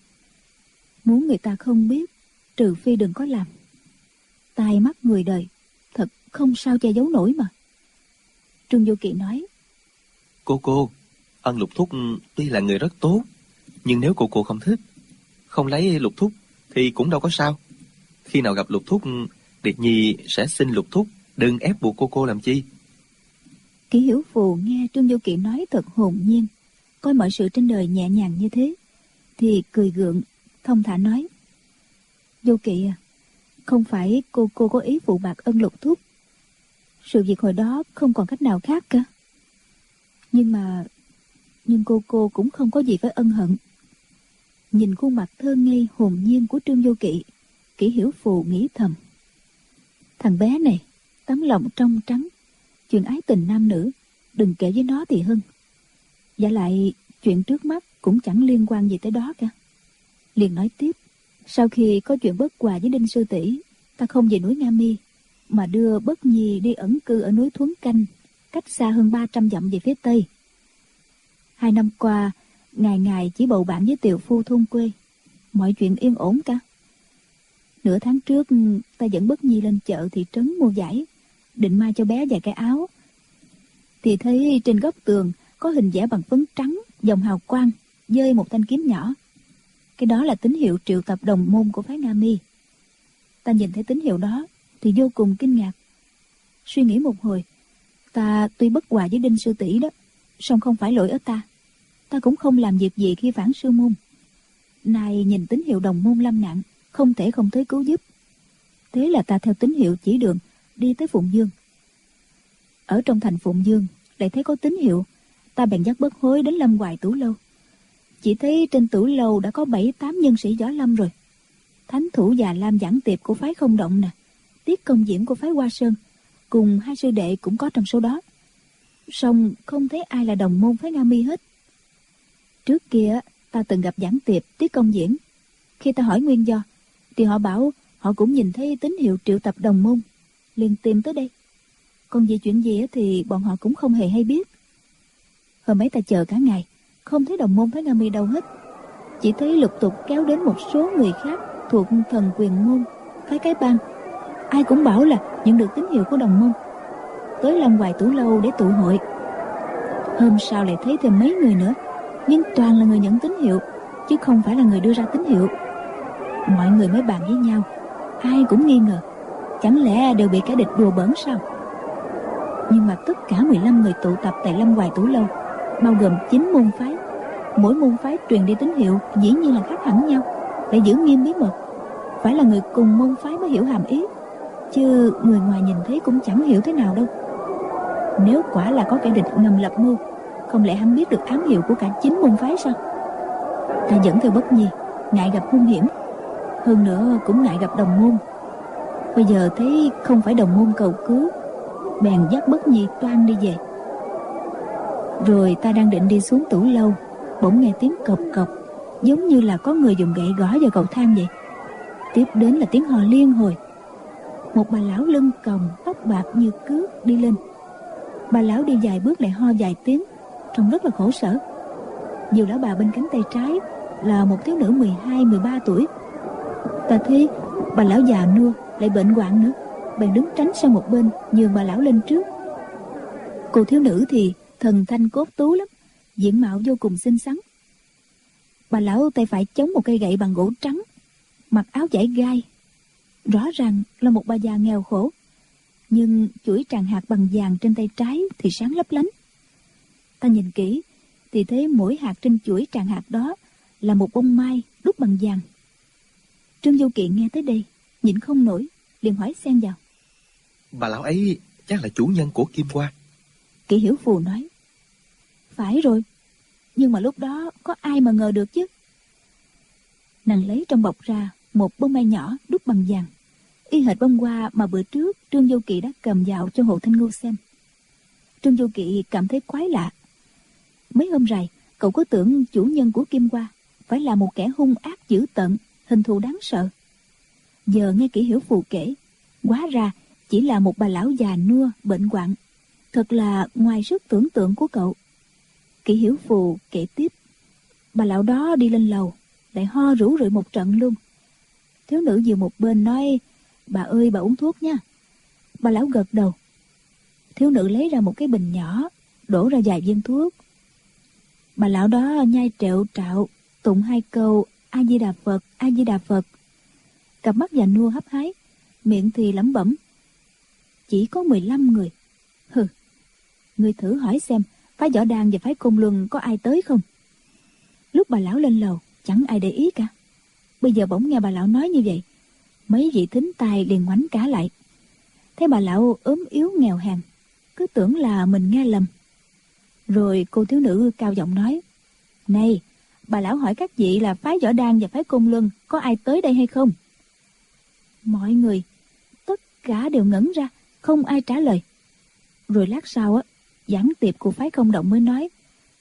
Muốn người ta không biết, trừ phi đừng có làm. Tai mắt người đời, thật không sao che giấu nổi mà. Trương Vô Kỵ nói: Cô, ân Lục Thúc tuy là người rất tốt, nhưng nếu cô không thích, không lấy Lục Thúc thì cũng đâu có sao. Khi nào gặp Lục Thúc, Điệt Nhi sẽ xin Lục Thúc đừng ép buộc cô làm chi. Kỷ Hiểu Phù nghe Trương Vô Kỵ nói thật hồn nhiên, coi mọi sự trên đời nhẹ nhàng như thế, thì cười gượng, thông thả nói: Vô Kỵ à, không phải cô có ý phụ bạc ân Lục Thúc. Sự việc hồi đó không còn cách nào khác cả. Nhưng cô cũng không có gì phải ân hận. Nhìn khuôn mặt thơ ngây hồn nhiên của Trương Vô Kỵ, Kỷ Hiểu Phù nghĩ thầm: Thằng bé này tấm lòng trong trắng, chuyện ái tình nam nữ đừng kể với nó thì hơn. Và lại chuyện trước mắt cũng chẳng liên quan gì tới đó cả. Liền nói tiếp: Sau khi có chuyện bất hòa với Đinh sư tỷ, ta không về núi Nga Mi, mà đưa Bất Nhi đi ẩn cư ở núi Thuấn Canh, cách xa hơn 300 dặm về phía tây. 2 năm qua, ngày chỉ bầu bạn với tiều phu thôn quê, mọi chuyện yên ổn cả. Nửa tháng trước, ta dẫn Bất Nhi lên chợ thị trấn mua vải, định may cho bé vài cái áo, thì thấy trên góc tường có hình vẽ bằng phấn trắng, dòng hào quang, dơi một thanh kiếm nhỏ. Cái đó là tín hiệu triệu tập đồng môn của phái Nga Mi. Ta nhìn thấy tín hiệu đó thì vô cùng kinh ngạc. Suy nghĩ một hồi, ta tuy bất hòa với Đinh sư tỷ đó, song không phải lỗi ở ta. Ta cũng không làm việc gì khi phản sư môn. Nay nhìn tín hiệu đồng môn lâm nạn, không thể không tới cứu giúp. Thế là ta theo tín hiệu chỉ đường đi tới Phụng Dương. Ở trong thành Phụng Dương lại thấy có tín hiệu, ta bèn dắt Bất Hối đến Lâm Hoài Tửu Lâu. Chỉ thấy trên Tửu Lâu đã có 7-8 nhân sĩ võ lâm rồi. Thánh thủ Già Lam Giảng Tiệp của phái Không Động nè, Tiết Công Diễm của phái Hoa Sơn, cùng 2 sư đệ cũng có trong số đó. Song không thấy ai là đồng môn phái Nga Mi hết. Trước kia ta từng gặp Giảng Tiệp, Tiết Công Diễm. Khi ta hỏi nguyên do thì họ bảo họ cũng nhìn thấy tín hiệu triệu tập đồng môn, liền tìm tới đây. Còn về chuyện gì thì bọn họ cũng không hề hay biết. Hôm ấy ta chờ cả ngày, không thấy đồng môn phái Nga Mi đâu hết. Chỉ thấy lục tục kéo đến một số người khác thuộc Thần Quyền Môn, phái Cái Bang. Ai cũng bảo là nhận được tín hiệu của đồng môn, tới Lâm Hoài Tửu Lâu để tụ hội. Hôm sau lại thấy thêm mấy người nữa, nhưng toàn là người nhận tín hiệu, chứ không phải là người đưa ra tín hiệu. Mọi người mới bàn với nhau, ai cũng nghi ngờ, chẳng lẽ đều bị kẻ địch đùa bỡn sao? Nhưng mà tất cả 15 người tụ tập tại Lâm Hoài Tửu Lâu, bao gồm 9 môn phái. Mỗi môn phái truyền đi tín hiệu dĩ nhiên là khác hẳn nhau, lại giữ nghiêm bí mật. Phải là người cùng môn phái mới hiểu hàm ý, chứ người ngoài nhìn thấy cũng chẳng hiểu thế nào đâu. Nếu quả là có kẻ địch ngầm lập mưu, không lẽ hắn biết được ám hiệu của cả 9 môn phái sao? Ta dẫn theo Bất Nhi, ngại gặp hung hiểm, hơn nữa cũng ngại gặp đồng môn. Bây giờ thấy không phải đồng môn cầu cứu, bèn dắt Bất Nhi toan đi về. Rồi ta đang định đi xuống Tửu Lâu, bỗng nghe tiếng cộc cộc, giống như là có người dùng gậy gõ vào cầu thang vậy. Tiếp đến là tiếng hò liên hồi. Một bà lão lưng còng, tóc bạc như cước đi lên. Bà lão đi vài bước lại ho vài tiếng, trông rất là khổ sở. Nhiều lão bà bên cánh tay trái là một thiếu nữ 12-13 tuổi. Ta thấy bà lão già nua lại bệnh hoạn nữa, bèn đứng tránh sang một bên nhường bà lão lên trước. Cô thiếu nữ thì thần thanh cốt tú lắm, diện mạo vô cùng xinh xắn. Bà lão tay phải chống một cây gậy bằng gỗ trắng, mặc áo vải gai. Rõ ràng là một bà già nghèo khổ, nhưng chuỗi tràng hạt bằng vàng trên tay trái thì sáng lấp lánh. Ta nhìn kỹ thì thấy mỗi hạt trên chuỗi tràng hạt đó là một bông mai đúc bằng vàng. Trương Vô Kỵ nghe tới đây nhịn không nổi, liền hỏi xen vào: Bà lão ấy chắc là chủ nhân của Kim Hoa. Kỷ Hiểu Phù nói: Phải rồi, nhưng mà lúc đó có ai mà ngờ được chứ. Nàng lấy trong bọc ra một bông mai nhỏ đúc bằng vàng, y hệt bông hoa mà bữa trước Trương Vô Kỵ đã cầm vào cho Hồ Thanh Ngưu xem. Trương Vô Kỵ cảm thấy quái lạ. Mấy hôm rày cậu có tưởng chủ nhân của Kim Hoa phải là một kẻ hung ác dữ tợn, hình thù đáng sợ. Giờ nghe Kỷ Hiểu Phù kể, hóa ra chỉ là một bà lão già nua bệnh hoạn, thật là ngoài sức tưởng tượng của cậu. Kỷ Hiểu Phù kể tiếp: Bà lão đó đi lên lầu lại ho rủ rượi một trận luôn. Thiếu nữ vừa một bên nói: Bà ơi, bà uống thuốc nha. Bà lão gật đầu. Thiếu nữ lấy ra một cái bình nhỏ, đổ ra vài viên thuốc. Bà lão đó nhai trẹo trạo, tụng 2 câu A Di Đà Phật, A Di Đà Phật. Cặp mắt già nua hấp hái, miệng thì lẩm bẩm: Chỉ có 15 người. Hừ, ngươi thử hỏi xem phái Võ Đan và phái Côn Luân có ai tới không? Lúc bà lão lên lầu chẳng ai để ý cả. Bây giờ bỗng nghe bà lão nói như vậy, mấy vị thính tai liền ngoảnh cả lại. Thấy bà lão ốm yếu nghèo hèn, cứ tưởng là mình nghe lầm. Rồi cô thiếu nữ cao giọng nói: Này, bà lão hỏi các vị là phái Võ Đan và phái Côn Luân có ai tới đây hay không? Mọi người tất cả đều ngẩn ra, không ai trả lời. Rồi lát sau á, giảng tiệp của phái Không Động mới nói: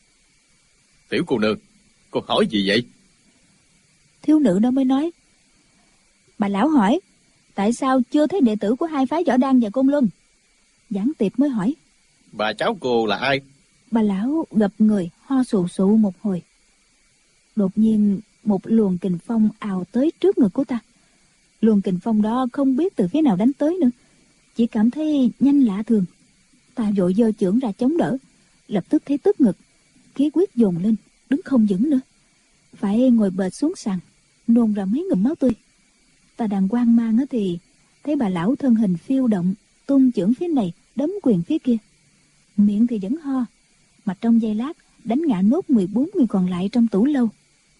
Tiểu cô nương, cô hỏi gì vậy? Thiếu nữ đó mới nói: Bà lão hỏi tại sao chưa thấy đệ tử của hai phái Võ Đan và Côn Luân. Giảng tiệp mới hỏi: Bà cháu cô là ai? Bà lão gập người ho sù sụ một hồi. Đột nhiên một luồng kình phong ào tới trước ngực của ta. Luồng kình phong đó không biết từ phía nào đánh tới nữa, chỉ cảm thấy nhanh lạ thường. Ta vội giơ chưởng ra chống đỡ, lập tức thấy tức ngực, khí huyết dồn lên, đứng không vững nữa, phải ngồi bệt xuống sàn, nôn ra mấy ngụm máu tươi. Ta đang hoang mang thì thấy bà lão thân hình phiêu động, tung chưởng phía này đấm quyền phía kia, miệng thì vẫn ho, mà trong giây lát đánh ngã nốt 14 người còn lại trong tủ lâu.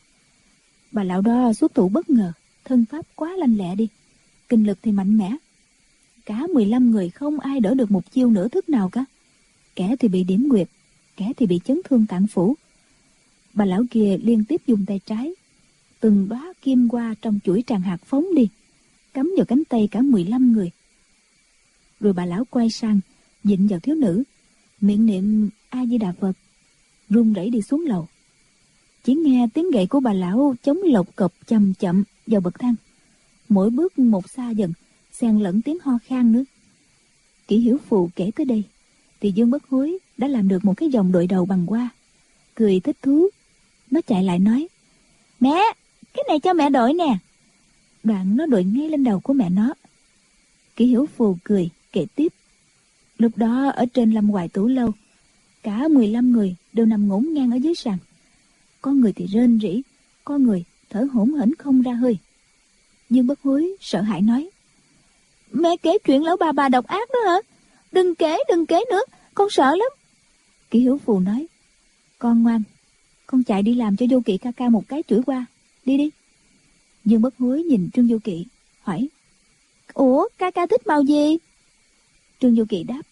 Bà lão đó xuất thủ bất ngờ, thân pháp quá lanh lẹ đi, kinh lực thì mạnh mẽ. Cả 15 người không ai đỡ được một chiêu nửa thức nào cả. Kẻ thì bị điểm nguyệt, kẻ thì bị chấn thương tạng phủ. Bà lão kia liên tiếp dùng tay trái, từng đóa kim hoa trong chuỗi tràng hạt phóng đi, cắm vào cánh tay cả 15 người. Rồi bà lão quay sang, vịn vào thiếu nữ, miệng niệm A Di Đà Phật, run rẩy đi xuống lầu. Chỉ nghe tiếng gậy của bà lão chống lộc cộc chậm chậm vào bậc thang, mỗi bước một xa dần, xen lẫn tiếng ho khan nữa. Kỷ Hiểu Phù kể tới đây thì Dương Bất Hối đã làm được một cái vòng đội đầu bằng hoa, cười thích thú. Nó chạy lại nói: Mẹ, cái này cho mẹ đội nè. Đoạn nó đội ngay lên đầu của mẹ nó. Kỷ Hiểu Phù cười kể tiếp: Lúc đó ở trên lâm hoài tủ lâu, cả 15 người đều nằm ngổn ngang ở dưới sàn. Có người thì rên rỉ, có người thở hổn hển không ra hơi. Dương Bất Hối sợ hãi nói: Mẹ kể chuyện lão bà độc ác đó hả? Đừng kể nữa, con sợ lắm. Kỷ Hiểu Phù nói: Con ngoan, con chạy đi làm cho Vô Kỵ ca ca một cái chửi qua, đi đi. Dương Bất Hối nhìn Trương Vô Kỵ hỏi: Ủa, ca ca thích màu gì? Trương Vô Kỵ đáp: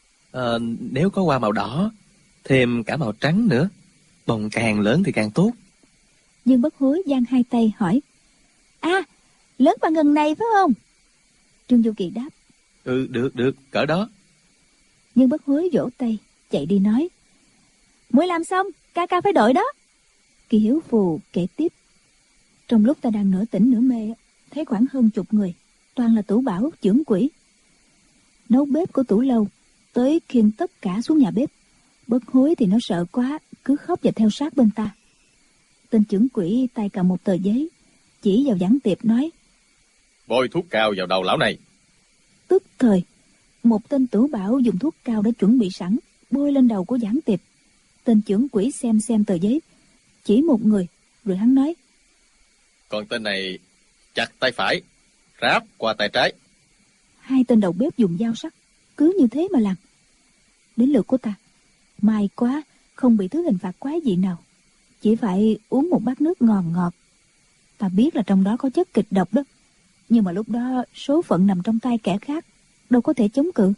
Nếu có hoa màu đỏ, thêm cả màu trắng nữa, bông càng lớn thì càng tốt. Dương Bất Hối giang hai tay hỏi: À, lớn bằng ngần này phải không? Trương Vô Kỵ đáp: Ừ, được, cỡ đó. Dương Bất Hối vỗ tay chạy đi nói: Mới làm xong, ca ca phải đội đó. Kỷ Hiểu Phù kể tiếp: Trong lúc ta đang nửa tỉnh nửa mê, thấy khoảng hơn chục người, toàn là Tửu Bảo, Chưởng Quỷ. Nấu bếp của Tửu Lâu tới khiêng tất cả xuống nhà bếp. Bất Hối thì nó sợ quá, cứ khóc và theo sát bên ta. Tên Chưởng Quỷ tay cầm một tờ giấy, chỉ vào Giảng Tiệp nói: Bôi thuốc cao vào đầu lão này. Tức thời, một tên Tửu Bảo dùng thuốc cao đã chuẩn bị sẵn, bôi lên đầu của Giảng Tiệp. Tên Chưởng Quỷ xem tờ giấy, chỉ một người, rồi hắn nói: Còn tên này chặt tay phải, ráp qua tay trái. Hai tên đầu bếp dùng dao sắc, cứ như thế mà làm. Đến lượt của ta, may quá không bị thứ hình phạt quái dị nào, chỉ phải uống một bát nước ngọt ngọt. Ta biết là trong đó có chất kịch độc đó, nhưng mà lúc đó số phận nằm trong tay kẻ khác, đâu có thể chống cự.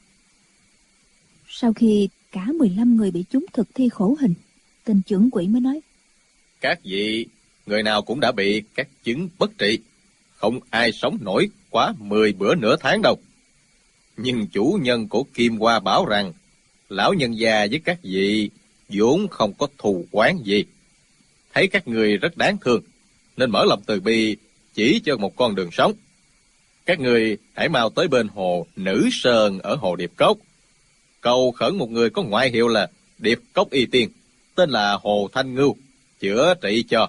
Sau khi cả 15 người bị chúng thực thi khổ hình, tên Chưởng Quỷ mới nói: Các vị, người nào cũng đã bị các chứng bất trị, không ai sống nổi quá 10 bữa nửa tháng đâu. Nhưng chủ nhân của Kim Hoa bảo rằng lão nhân gia với các vị vốn không có thù oán gì, thấy các người rất đáng thương nên mở lòng từ bi chỉ cho một con đường sống. Các người hãy mau tới bên hồ Nữ Sơn ở hồ Điệp Cốc, cầu khẩn một người có ngoại hiệu là Điệp Cốc Y Tiên, tên là Hồ Thanh Ngưu, chữa trị cho.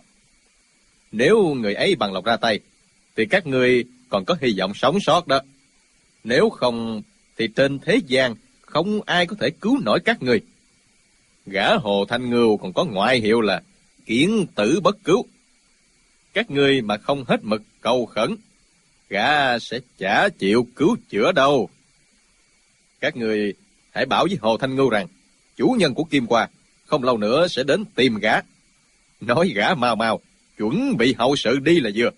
Nếu người ấy bằng lòng ra tay thì các ngươi còn có hy vọng sống sót đó. Nếu không thì trên thế gian không ai có thể cứu nổi các ngươi. Gã Hồ Thanh Ngưu còn có ngoại hiệu là Kiển Tử Bất Cứu. Các ngươi mà không hết mực cầu khẩn, gã sẽ chả chịu cứu chữa đâu. Các ngươi hãy bảo với Hồ Thanh Ngưu rằng chủ nhân của Kim Hoa không lâu nữa sẽ đến tìm gã. Nói gã mau mau chuẩn bị hậu sự đi là vừa.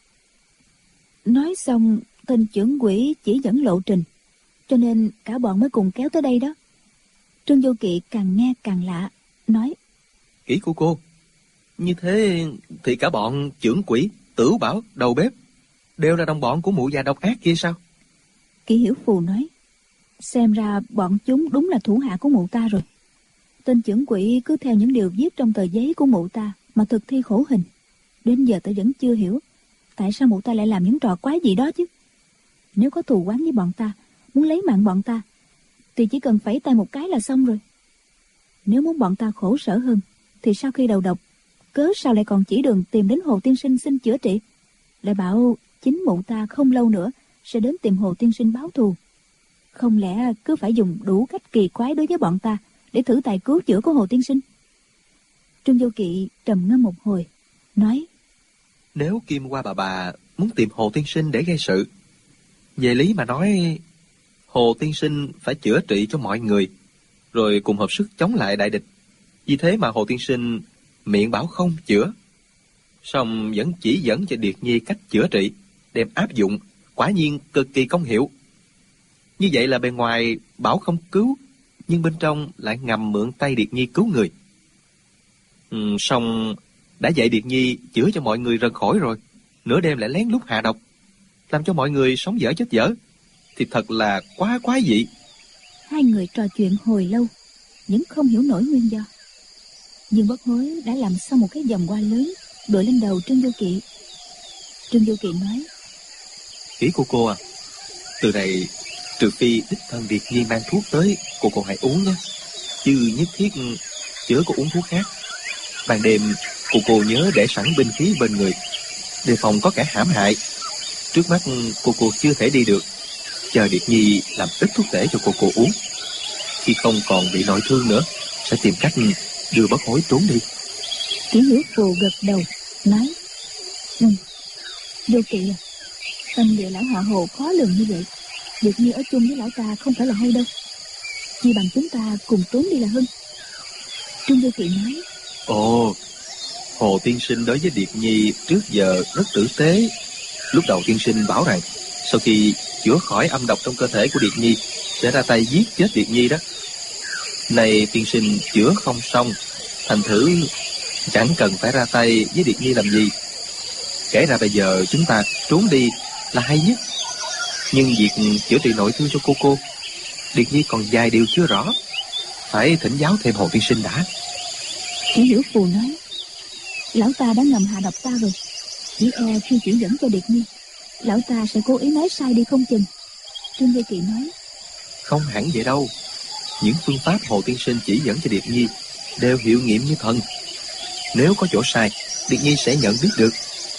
Nói xong, tên Chưởng Quỷ chỉ dẫn lộ trình, cho nên cả bọn mới cùng kéo tới đây đó. Trương Vô Kỵ càng nghe càng lạ, nói: Kỹ của cô, như thế thì cả bọn Chưởng Quỷ, Tửu Bảo, đầu bếp đều là đồng bọn của mụ già độc ác kia sao? Kỷ Hiểu Phù nói: Xem ra bọn chúng đúng là thủ hạ của mụ ta rồi. Tên Chưởng Quỷ cứ theo những điều viết trong tờ giấy của mụ ta mà thực thi khổ hình. Đến giờ ta vẫn chưa hiểu tại sao mụ ta lại làm những trò quái gì đó chứ. Nếu có thù oán với bọn ta, muốn lấy mạng bọn ta, thì chỉ cần phẩy tay một cái là xong rồi. Nếu muốn bọn ta khổ sở hơn, thì sau khi đầu độc, cớ sao lại còn chỉ đường tìm đến Hồ Tiên Sinh xin chữa trị, lại bảo chính mụ ta không lâu nữa sẽ đến tìm Hồ Tiên Sinh báo thù. Không lẽ cứ phải dùng đủ cách kỳ quái đối với bọn ta để thử tài cứu chữa của Hồ Tiên Sinh? Trương Vô Kỵ trầm ngâm một hồi, nói: Nếu Kim Hoa bà muốn tìm Hồ Tiên Sinh để gây sự, về lý mà nói, Hồ Tiên Sinh phải chữa trị cho mọi người, rồi cùng hợp sức chống lại đại địch. Vì thế mà Hồ Tiên Sinh miệng bảo không chữa, song vẫn chỉ dẫn cho Điệt Nhi cách chữa trị, đem áp dụng, quả nhiên cực kỳ công hiệu. Như vậy là bề ngoài bảo không cứu, nhưng bên trong lại ngầm mượn tay Điệt Nhi cứu người. Song đã dạy Điệt Nhi chữa cho mọi người rần khỏi rồi, nửa đêm lại lén lút hạ độc, làm cho mọi người sống dở chết dở, thì thật là quá quái dị. Hai người trò chuyện hồi lâu, vẫn không hiểu nổi nguyên do. Dương Bất Hối đã làm xong một cái vòng hoa lớn, đội lên đầu Trương Vô Kỵ. Trương Vô Kỵ nói: Ý của cô à, từ này trừ phi đích thân Điệt Nhi mang thuốc tới, cô hãy uống nhé, chứ nhất thiết chớ có uống thuốc khác. Ban đêm cô nhớ để sẵn binh khí bên người, đề phòng có kẻ hãm hại. Trước mắt cô chưa thể đi được, chờ Điệt Nhi làm ít thuốc tể cho cô uống. Khi không còn bị nội thương nữa, sẽ tìm cách đưa Bất Hối trốn đi. Kỷ Hiểu Phù gật đầu, nói: Vô Kỵ à, tâm địa lão họ Hồ khó lường như vậy, Điệt Nhi ở chung với lão ta không phải là hay đâu. Chi bằng chúng ta cùng trốn đi là hơn. Trương Vô Kỵ nói: Ồ, Hồ Tiên Sinh đối với Điệt Nhi trước giờ rất tử tế. Lúc đầu tiên sinh bảo rằng sau khi chữa khỏi âm độc trong cơ thể của Điệt Nhi sẽ ra tay giết chết Điệt Nhi đó. Này tiên sinh chữa không xong, thành thử chẳng cần phải ra tay với Điệt Nhi làm gì. Kể ra bây giờ chúng ta trốn đi là hay nhất. Nhưng việc chữa trị nội thương cho cô Điệt Nhi còn dài điều chưa rõ, phải thỉnh giáo thêm Hồ Tiên Sinh đã. Kỷ Hiểu Phù nói: Lão ta đã ngầm hạ độc ta rồi, chỉ e khi chỉ dẫn cho Điệt Nhi lão ta sẽ cố ý nói sai đi không chừng. Trương Vô Kỵ nói: Không hẳn vậy đâu. Những phương pháp Hồ tiên sinh chỉ dẫn cho Điệp Nhi đều hiệu nghiệm như thần. Nếu có chỗ sai, Điệp Nhi sẽ nhận biết được.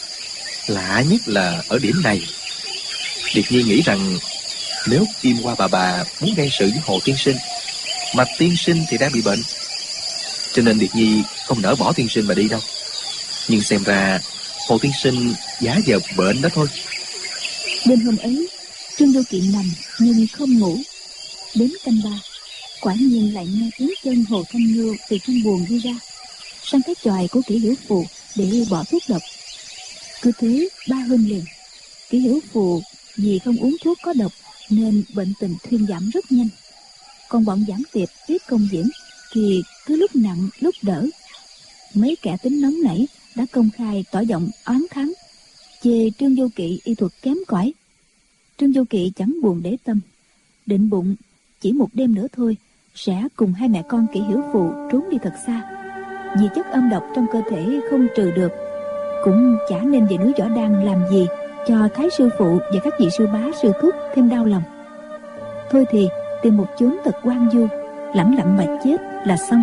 Lạ nhất là ở điểm này. Điệp Nhi nghĩ rằng nếu Kim Hoa bà muốn gây sự với Hồ tiên sinh, mà tiên sinh thì đang bị bệnh, cho nên Điệp Nhi không nỡ bỏ tiên sinh mà đi đâu. Nhưng xem ra Hồ tiên sinh giả vờ bệnh đó thôi. Đêm hôm ấy, Trương Vô Kỵ nằm nhưng không ngủ. Đến canh ba, quả nhiên lại nghe tiếng chân Hồ Thanh Ngưu từ trong buồng đi ra, sang cái chòi của Kỷ Hiểu Phù để bỏ thuốc độc. Cứ thế 3 hôm liền, Kỷ Hiểu Phù vì không uống thuốc có độc nên bệnh tình thuyên giảm rất nhanh. Còn bọn giảng tiệp Tiết Công Diễn thì cứ lúc nặng lúc đỡ. Mấy kẻ tính nóng nảy đã công khai tỏ giọng oán thắng, chê Trương Vô Kỵ y thuật kém cỏi. Trương Vô Kỵ chẳng buồn để tâm, định bụng chỉ một đêm nữa thôi sẽ cùng hai mẹ con Kỷ Hiểu Phù trốn đi thật xa. Vì chất âm độc trong cơ thể không trừ được, cũng chả nên về núi Võ Đăng làm gì cho Thái sư phụ và các vị sư bá sư thúc thêm đau lòng. Thôi thì tìm một chốn thật hoang vu, lẳng lặng mà chết là xong.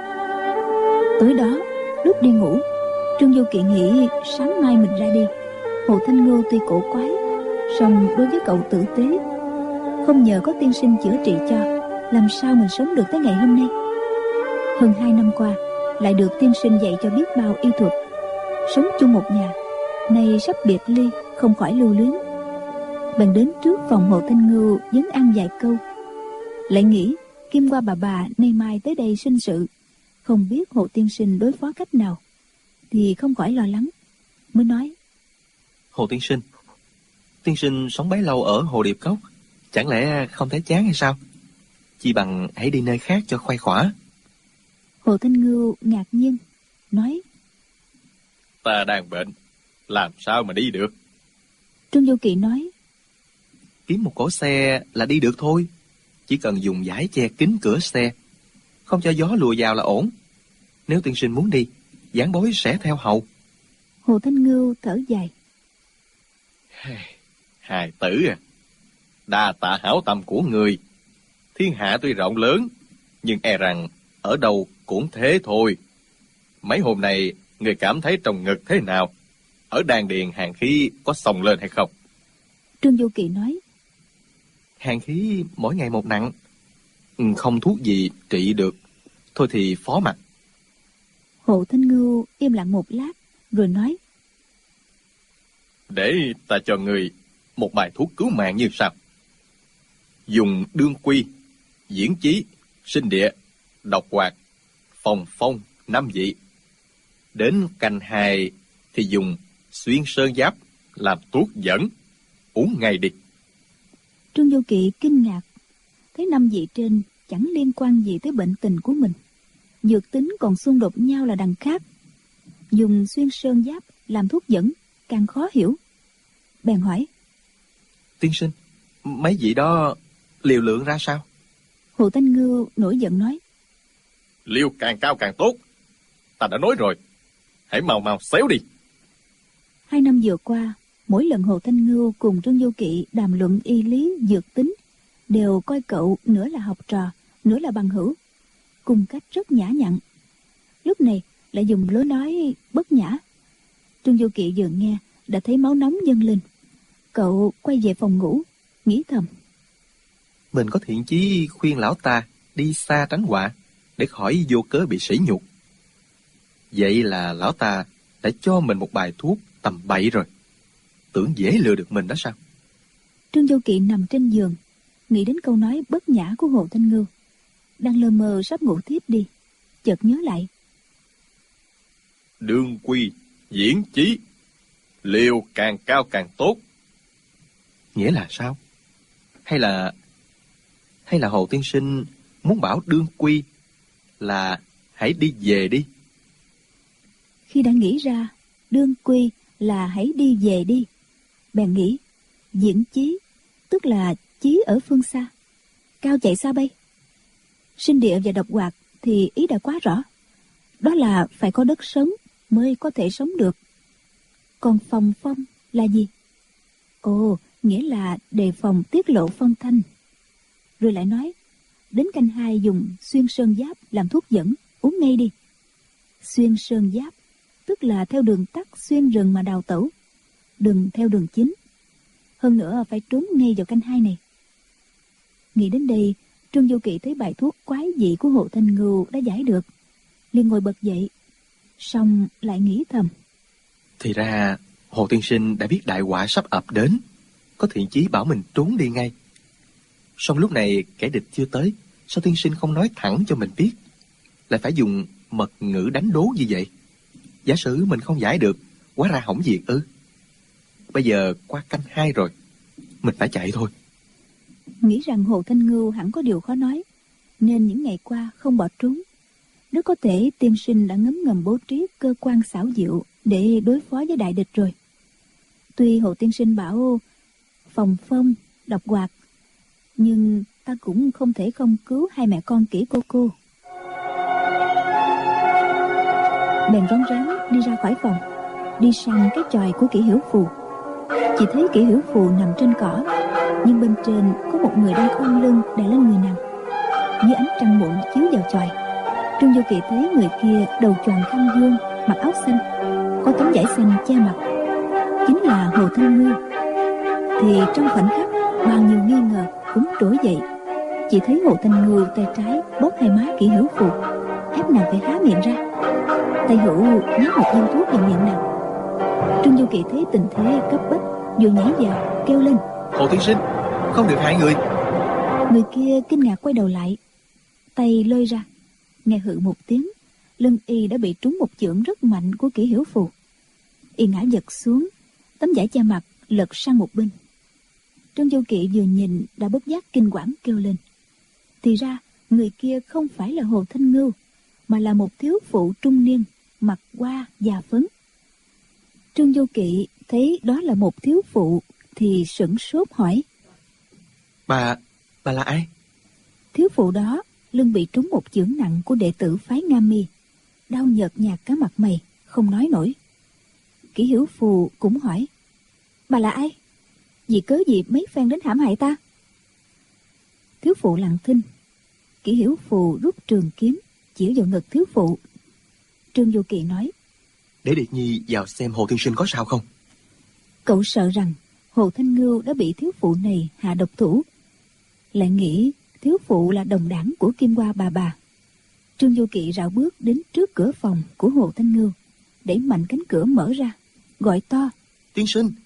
Tối đó lúc đi ngủ, Trương Vô Kỵ nghĩ sáng mai mình ra đi. Hồ Thanh Ngưu tuy cổ quái, song đối với cậu tử tế, không nhờ có tiên sinh chữa trị cho, làm sao mình sống được tới ngày hôm nay. Hơn 2 năm qua lại được tiên sinh dạy cho biết bao y thuật, sống chung một nhà, nay sắp biệt ly, không khỏi lưu luyến. Bèn đến trước phòng Hồ Thanh Ngưu vấn an vài câu, lại nghĩ Kim Hoa bà nay mai tới đây sinh sự, không biết Hồ tiên sinh đối phó cách nào, thì không khỏi lo lắng, mới nói: Hồ tiên sinh sống bấy lâu ở Hồ Điệp Cốc, chẳng lẽ không thấy chán hay sao? Chi bằng hãy đi nơi khác cho khoai khỏa. Hồ Thanh Ngưu ngạc nhiên nói: Ta đang bệnh, làm sao mà đi được? Trương Vô Kỵ nói: Kiếm một cỗ xe là đi được thôi. Chỉ cần dùng vải che kín cửa xe, không cho gió lùa vào là ổn. Nếu tiên sinh muốn đi, giảng bối sẽ theo hầu. Hồ Thanh Ngưu thở dài: Hài tử à, đa tạ hảo tâm của người. Thiên hạ tuy rộng lớn, nhưng e rằng ở đâu cũng thế thôi. Mấy hôm nay người cảm thấy trong ngực thế nào? Ở đan điền hàn khí có xông lên hay không? Trương Vô Kỵ nói: Hàn khí mỗi ngày một nặng, không thuốc gì trị được, thôi thì phó mặc. Hồ Thanh Ngưu im lặng một lát rồi nói: Để ta cho người một bài thuốc cứu mạng như sau. Dùng đương quy, diễn chí, sinh địa, độc hoạt, phòng phong, 5 vị. Đến canh 2 thì dùng xuyên sơn giáp làm thuốc dẫn, uống ngay đi. Trương Vô Kỵ kinh ngạc, thấy 5 vị trên chẳng liên quan gì tới bệnh tình của mình, dược tính còn xung đột nhau là đằng khác. Dùng xuyên sơn giáp làm thuốc dẫn càng khó hiểu. Bèn hỏi: Tiên sinh, mấy vị đó liều lượng ra sao? Hồ Thanh Ngưu nổi giận nói: Liều càng cao càng tốt. Ta đã nói rồi, hãy mau xéo đi. 2 năm vừa qua, mỗi lần Hồ Thanh Ngưu cùng Trương Vô Kỵ đàm luận y lý dược tính, đều coi cậu nửa là học trò, nửa là bằng hữu, cùng cách rất nhã nhặn. Lúc này lại dùng lối nói bất nhã. Trương Vô Kỵ vừa nghe đã thấy máu nóng dâng lên. Cậu quay về phòng ngủ, nghĩ thầm: Mình có thiện chí khuyên lão ta đi xa tránh họa, để khỏi vô cớ bị sỉ nhục. Vậy là lão ta đã cho mình một bài thuốc tầm bậy rồi. Tưởng dễ lừa được mình đó sao? Trương Vô Kỵ nằm trên giường, nghĩ đến câu nói bất nhã của Hồ Thanh Ngưu, đang lơ mơ sắp ngủ tiếp đi, chợt nhớ lại: Đương quy, diễn chí, liều càng cao càng tốt. Nghĩa là sao? Hay là Hồ tiên sinh muốn bảo đương quy là hãy đi về đi? Khi đã nghĩ ra đương quy là hãy đi về đi, bèn nghĩ diễn chí tức là chí ở phương xa, cao chạy xa bay. Sinh địa và độc hoạt thì ý đã quá rõ, đó là phải có đất sống mới có thể sống được. Còn phòng phong là gì? Ồ, nghĩa là đề phòng tiết lộ phong thanh. Rồi lại nói, đến canh 2 dùng xuyên sơn giáp làm thuốc dẫn, uống ngay đi. Xuyên sơn giáp, tức là theo đường tắt xuyên rừng mà đào tẩu, đừng theo đường chính. Hơn nữa phải trốn ngay vào canh 2 này. Nghĩ đến đây, Trương Vô Kỵ thấy bài thuốc quái dị của Hồ Thanh Ngưu đã giải được, liền ngồi bật dậy, xong lại nghĩ thầm. Thì ra Hồ tiên sinh đã biết đại họa sắp ập đến, có thiện chí bảo mình trốn đi ngay. Song lúc này kẻ địch chưa tới, sao tiên sinh không nói thẳng cho mình biết, lại phải dùng mật ngữ đánh đố như vậy? Giả sử mình không giải được, quá ra hỏng việc ư? Bây giờ qua canh 2 rồi, mình phải chạy thôi. Nghĩ rằng Hồ Thanh Ngưu hẳn có điều khó nói, nên những ngày qua không bỏ trốn. Rất có thể tiên sinh đã ngấm ngầm bố trí cơ quan xảo diệu để đối phó với đại địch rồi. Tuy Hồ tiên sinh bảo phòng phong, độc hoạt, nhưng ta cũng không thể không cứu hai mẹ con Kỷ cô. Bèn rón rén đi ra khỏi phòng, đi sang cái chòi của Kỷ Hiểu Phù. Chỉ thấy Kỷ Hiểu Phù nằm trên cỏ, nhưng bên trên có một người đang khom lưng đè lên người nàng. Dưới ánh trăng muộn chiếu vào chòi, Trương Vô Kỵ thấy người kia đầu choàng khăn vuông, mặc áo xanh, có tấm vải xanh che mặt, chính là Hồ Thanh Ngưu. Thì trong khoảnh khắc bao nhiêu nghi ngờ cũng trỗi dậy. Chỉ thấy Hồ Thanh Ngưu tay trái bóp hai má Kỷ Hiểu Phù, ép nàng phải há miệng ra. Tay hữu nhét một viên thuốc vào miệng nàng. Trương Vô Kỵ thấy tình thế cấp bách, vội nhảy vào kêu lên: Hồ tiên sinh, không được hại người. Người kia kinh ngạc quay đầu lại, tay lơi ra, nghe hự một tiếng, lưng y đã bị trúng một chưởng rất mạnh của Kỷ Hiểu Phù. Y ngã giật xuống, tấm vải che mặt lật sang một bên. Trương Vô Kỵ vừa nhìn đã bất giác kinh quản kêu lên. Thì ra người kia không phải là Hồ Thanh Ngưu, mà là một thiếu phụ trung niên, mặt hoa già phấn. Trương Vô Kỵ thấy đó là một thiếu phụ thì sửng sốt hỏi: Bà là ai? Thiếu phụ đó lưng bị trúng một chưởng nặng của đệ tử phái Nga Mi, đau nhợt nhạt cả mặt mày, không nói nổi. Kỷ Hiểu Phù cũng hỏi: Bà là ai? Vì cớ gì mấy phen đến hãm hại ta? Thiếu phụ lặng thinh. Kỷ Hiểu Phù rút trường kiếm chỉ vào ngực thiếu phụ. Trương Vô Kỵ nói: Để Điệt Nhi vào xem Hồ tiên sinh có sao không. Cậu sợ rằng Hồ Thanh Ngưu đã bị thiếu phụ này hạ độc thủ, lại nghĩ thiếu phụ là đồng đảng của Kim Hoa bà. Trương Vô Kỵ rảo bước đến trước cửa phòng của Hồ Thanh Ngưu, đẩy mạnh cánh cửa mở ra, gọi to: Tiên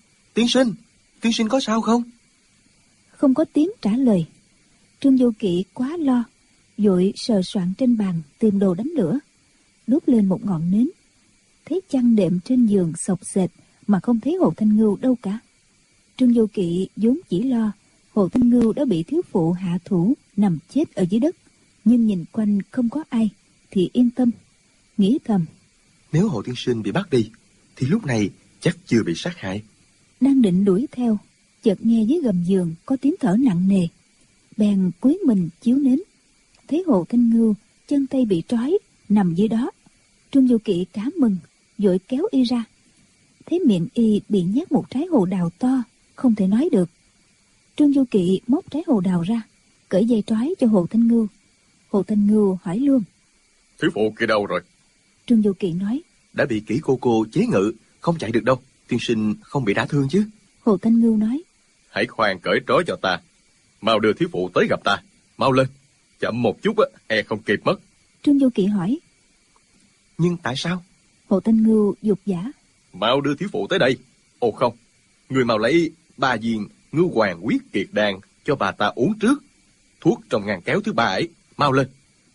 sinh có sao không? Không có tiếng trả lời. Trương Vô Kỵ quá lo, vội sờ soạn trên bàn tìm đồ đánh lửa, đốt lên một ngọn nến. Thấy chăn đệm trên giường xộc xệch mà không thấy Hồ Thanh Ngưu đâu cả. Trương Vô Kỵ vốn chỉ lo Hồ Thanh Ngưu đã bị thiếu phụ hạ thủ nằm chết ở dưới đất, nhưng nhìn quanh không có ai thì yên tâm, nghĩ thầm: Nếu Hồ tiên sinh bị bắt đi thì lúc này chắc chưa bị sát hại. Đang định đuổi theo, chợt nghe dưới gầm giường có tiếng thở nặng nề. Bèn cúi mình chiếu nến, thấy Hồ Thanh Ngưu chân tay bị trói nằm dưới đó. Trương Vô Kỵ cá mừng, vội kéo y ra. Thấy miệng y bị nhét một trái hồ đào to, không thể nói được. Trương Vô Kỵ móc trái hồ đào ra, cởi dây trói cho Hồ Thanh Ngưu. Hồ Thanh Ngưu hỏi luôn: Thiếu phụ kia đâu rồi? Trương Vô Kỵ nói: Đã bị Kỷ cô chế ngự, không chạy được đâu. Tiên sinh không bị đả thương chứ? Hồ Thanh Ngưu nói: Hãy khoan cởi trói cho ta, mau đưa thiếu phụ tới gặp ta, mau lên, chậm một chút e không kịp mất. Trương Vô Kỵ hỏi: Nhưng tại sao? Hồ Thanh Ngưu dục giả: Mau đưa thiếu phụ tới đây. Ồ không, người mau lấy 3 viên Ngưu Hoàng Quyết Kiệt Đan cho bà ta uống trước, thuốc trong ngăn kéo thứ 3 ấy, mau lên.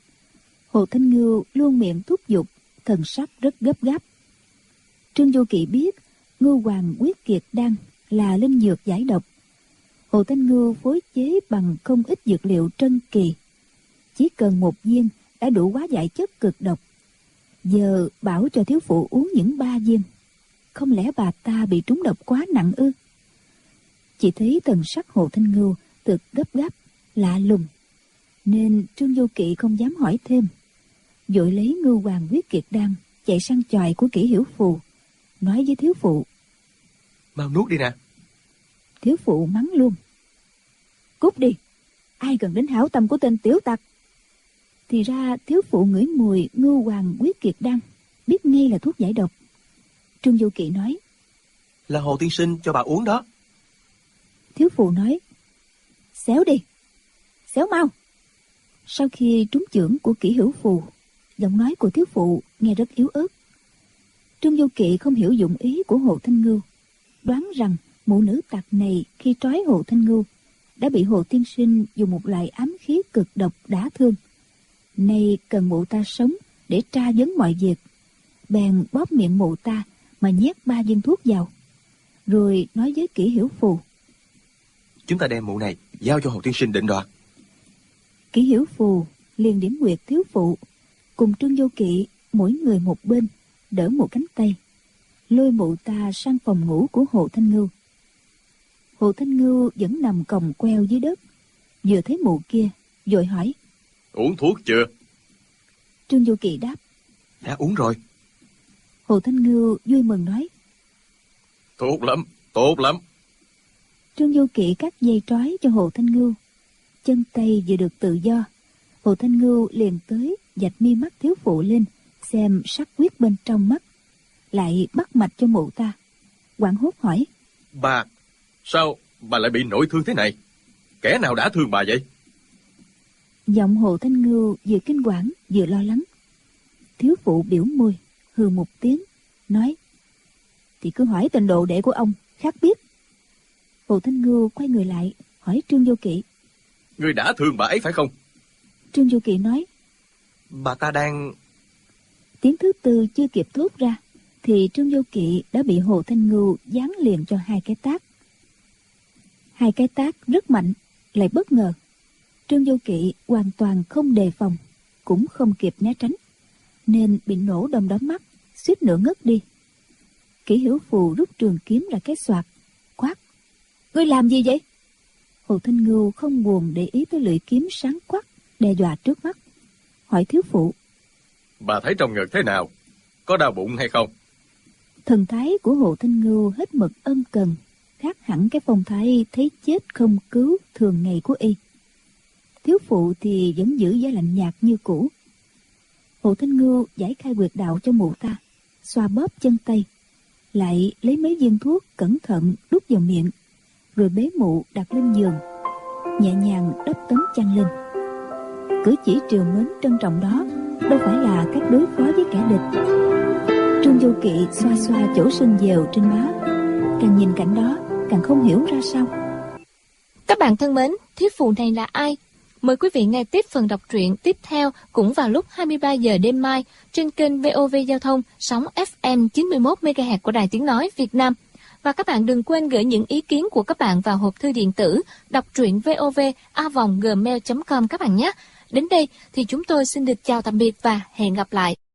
Hồ Thanh Ngưu luôn miệng thúc giục, thần sắc rất gấp gáp. Trương Vô Kỵ biết Ngưu Hoàng Quyết Kiệt Đan là linh dược giải độc. Hồ Thanh Ngưu phối chế bằng không ít dược liệu trân kỳ, chỉ cần một viên đã đủ hóa giải chất cực độc. Giờ bảo cho thiếu phụ uống những 3 viên, không lẽ bà ta bị trúng độc quá nặng ư? Chỉ thấy thần sắc Hồ Thanh Ngưu thực gấp gáp, lạ lùng, nên Trương Vô Kỵ không dám hỏi thêm, vội lấy Ngưu Hoàng Quyết Kiệt Đan chạy sang chòi của Kỷ Hiểu Phù, nói với thiếu phụ: Mau nuốt đi nè. Thiếu phụ mắng luôn. Cút đi, ai cần đến hảo tâm của tên tiểu tặc. Thì ra thiếu phụ ngửi mùi ngưu hoàng quyết kiệt đan, biết ngay là thuốc giải độc. Trương Du Kỵ nói: Là Hồ tiên sinh cho bà uống đó. Thiếu phụ nói: Xéo đi, xéo mau. Sau khi trúng chưởng của Kỷ Hữu Phù, giọng nói của thiếu phụ nghe rất yếu ớt. Trương Du Kỵ không hiểu dụng ý của Hồ Thanh Ngưu, đoán rằng mụ nữ tặc này khi trói Hồ Thanh Ngưu đã bị Hồ tiên sinh dùng một loại ám khí cực độc đả thương. Nay cần mụ ta sống để tra vấn mọi việc, bèn bóp miệng mụ ta mà nhét 3 viên thuốc vào, rồi nói với Kỷ Hữu Phù: Chúng ta đem mụ này giao cho Hồ tiên sinh định đoạt. Kỷ Hữu Phù liền điểm nguyệt thiếu phụ cùng Trương Du Kỵ mỗi người một bên, đỡ một cánh tay, lôi mụ ta sang phòng ngủ của Hồ Thanh Ngưu. Hồ Thanh Ngưu vẫn nằm còng queo dưới đất, vừa thấy mụ kia vội hỏi: Uống thuốc chưa? Trương Du Kỵ đáp: Đã uống rồi. Hồ Thanh Ngưu vui mừng nói: Tốt lắm, tốt lắm. Trương Du Kỵ cắt dây trói cho Hồ Thanh Ngưu, chân tay vừa được tự do. Hồ Thanh Ngưu liền tới vạch mi mắt thiếu phụ lên, xem sắc huyết bên trong mắt, lại bắt mạch cho mụ ta. Hoảng hốt hỏi: Sao bà lại bị nội thương thế này? Kẻ nào đã thương bà vậy? Giọng Hồ Thanh Ngưu vừa kinh quản vừa lo lắng. Thiếu phụ biểu môi hừ một tiếng, nói: Thì cứ hỏi tên đồ đệ của ông, khác biết. Hồ Thanh Ngưu quay người lại hỏi Trương Du Kỵ: Ngươi đã thương bà ấy phải không? Trương Du Kỵ nói: Bà ta đang... Tiếng thứ tư chưa kịp thốt ra thì Trương Du Kỵ đã bị Hồ Thanh Ngưu giáng liền cho 2 cái tát. 2 cái tát rất mạnh, lại bất ngờ. Trương Du Kỵ hoàn toàn không đề phòng, cũng không kịp né tránh, nên bị nổ đom đóm mắt, suýt nữa ngất đi. Kỷ Hữu Phù rút trường kiếm ra cái xoạc, quát: Ngươi làm gì vậy? Hồ Thanh Ngưu không buồn để ý tới lưỡi kiếm sáng quắc đe dọa trước mắt, hỏi thiếu phụ: Bà thấy trong ngực thế nào? Có đau bụng hay không? Thần thái của Hồ Thanh Ngưu hết mực ân cần, khác hẳn cái phong thái thấy chết không cứu thường ngày của y. Thiếu phụ thì vẫn giữ vẻ lạnh nhạt như cũ. Hồ Thanh Ngưu giải khai huyệt đạo cho mụ ta, xoa bóp chân tay, lại lấy mấy viên thuốc cẩn thận đút vào miệng, rồi bế mụ đặt lên giường, nhẹ nhàng đắp tấm chăn lên. Cử chỉ trìu mến trân trọng đó đâu phải là cách đối phó với kẻ địch. Trương Du Kỵ xoa xoa chỗ sưng dèo trên má, càng nhìn cảnh đó càng không hiểu ra sao. Các bạn thân mến, thiếu phụ này là ai? Mời quý vị nghe tiếp phần đọc truyện tiếp theo cũng vào lúc 23 giờ đêm mai trên kênh VOV Giao thông sóng FM 91 MHz của Đài Tiếng nói Việt Nam. Và các bạn đừng quên gửi những ý kiến của các bạn vào hộp thư điện tử đọc truyện vov@gmail.com các bạn nhé. Đến đây thì chúng tôi xin được chào tạm biệt và hẹn gặp lại.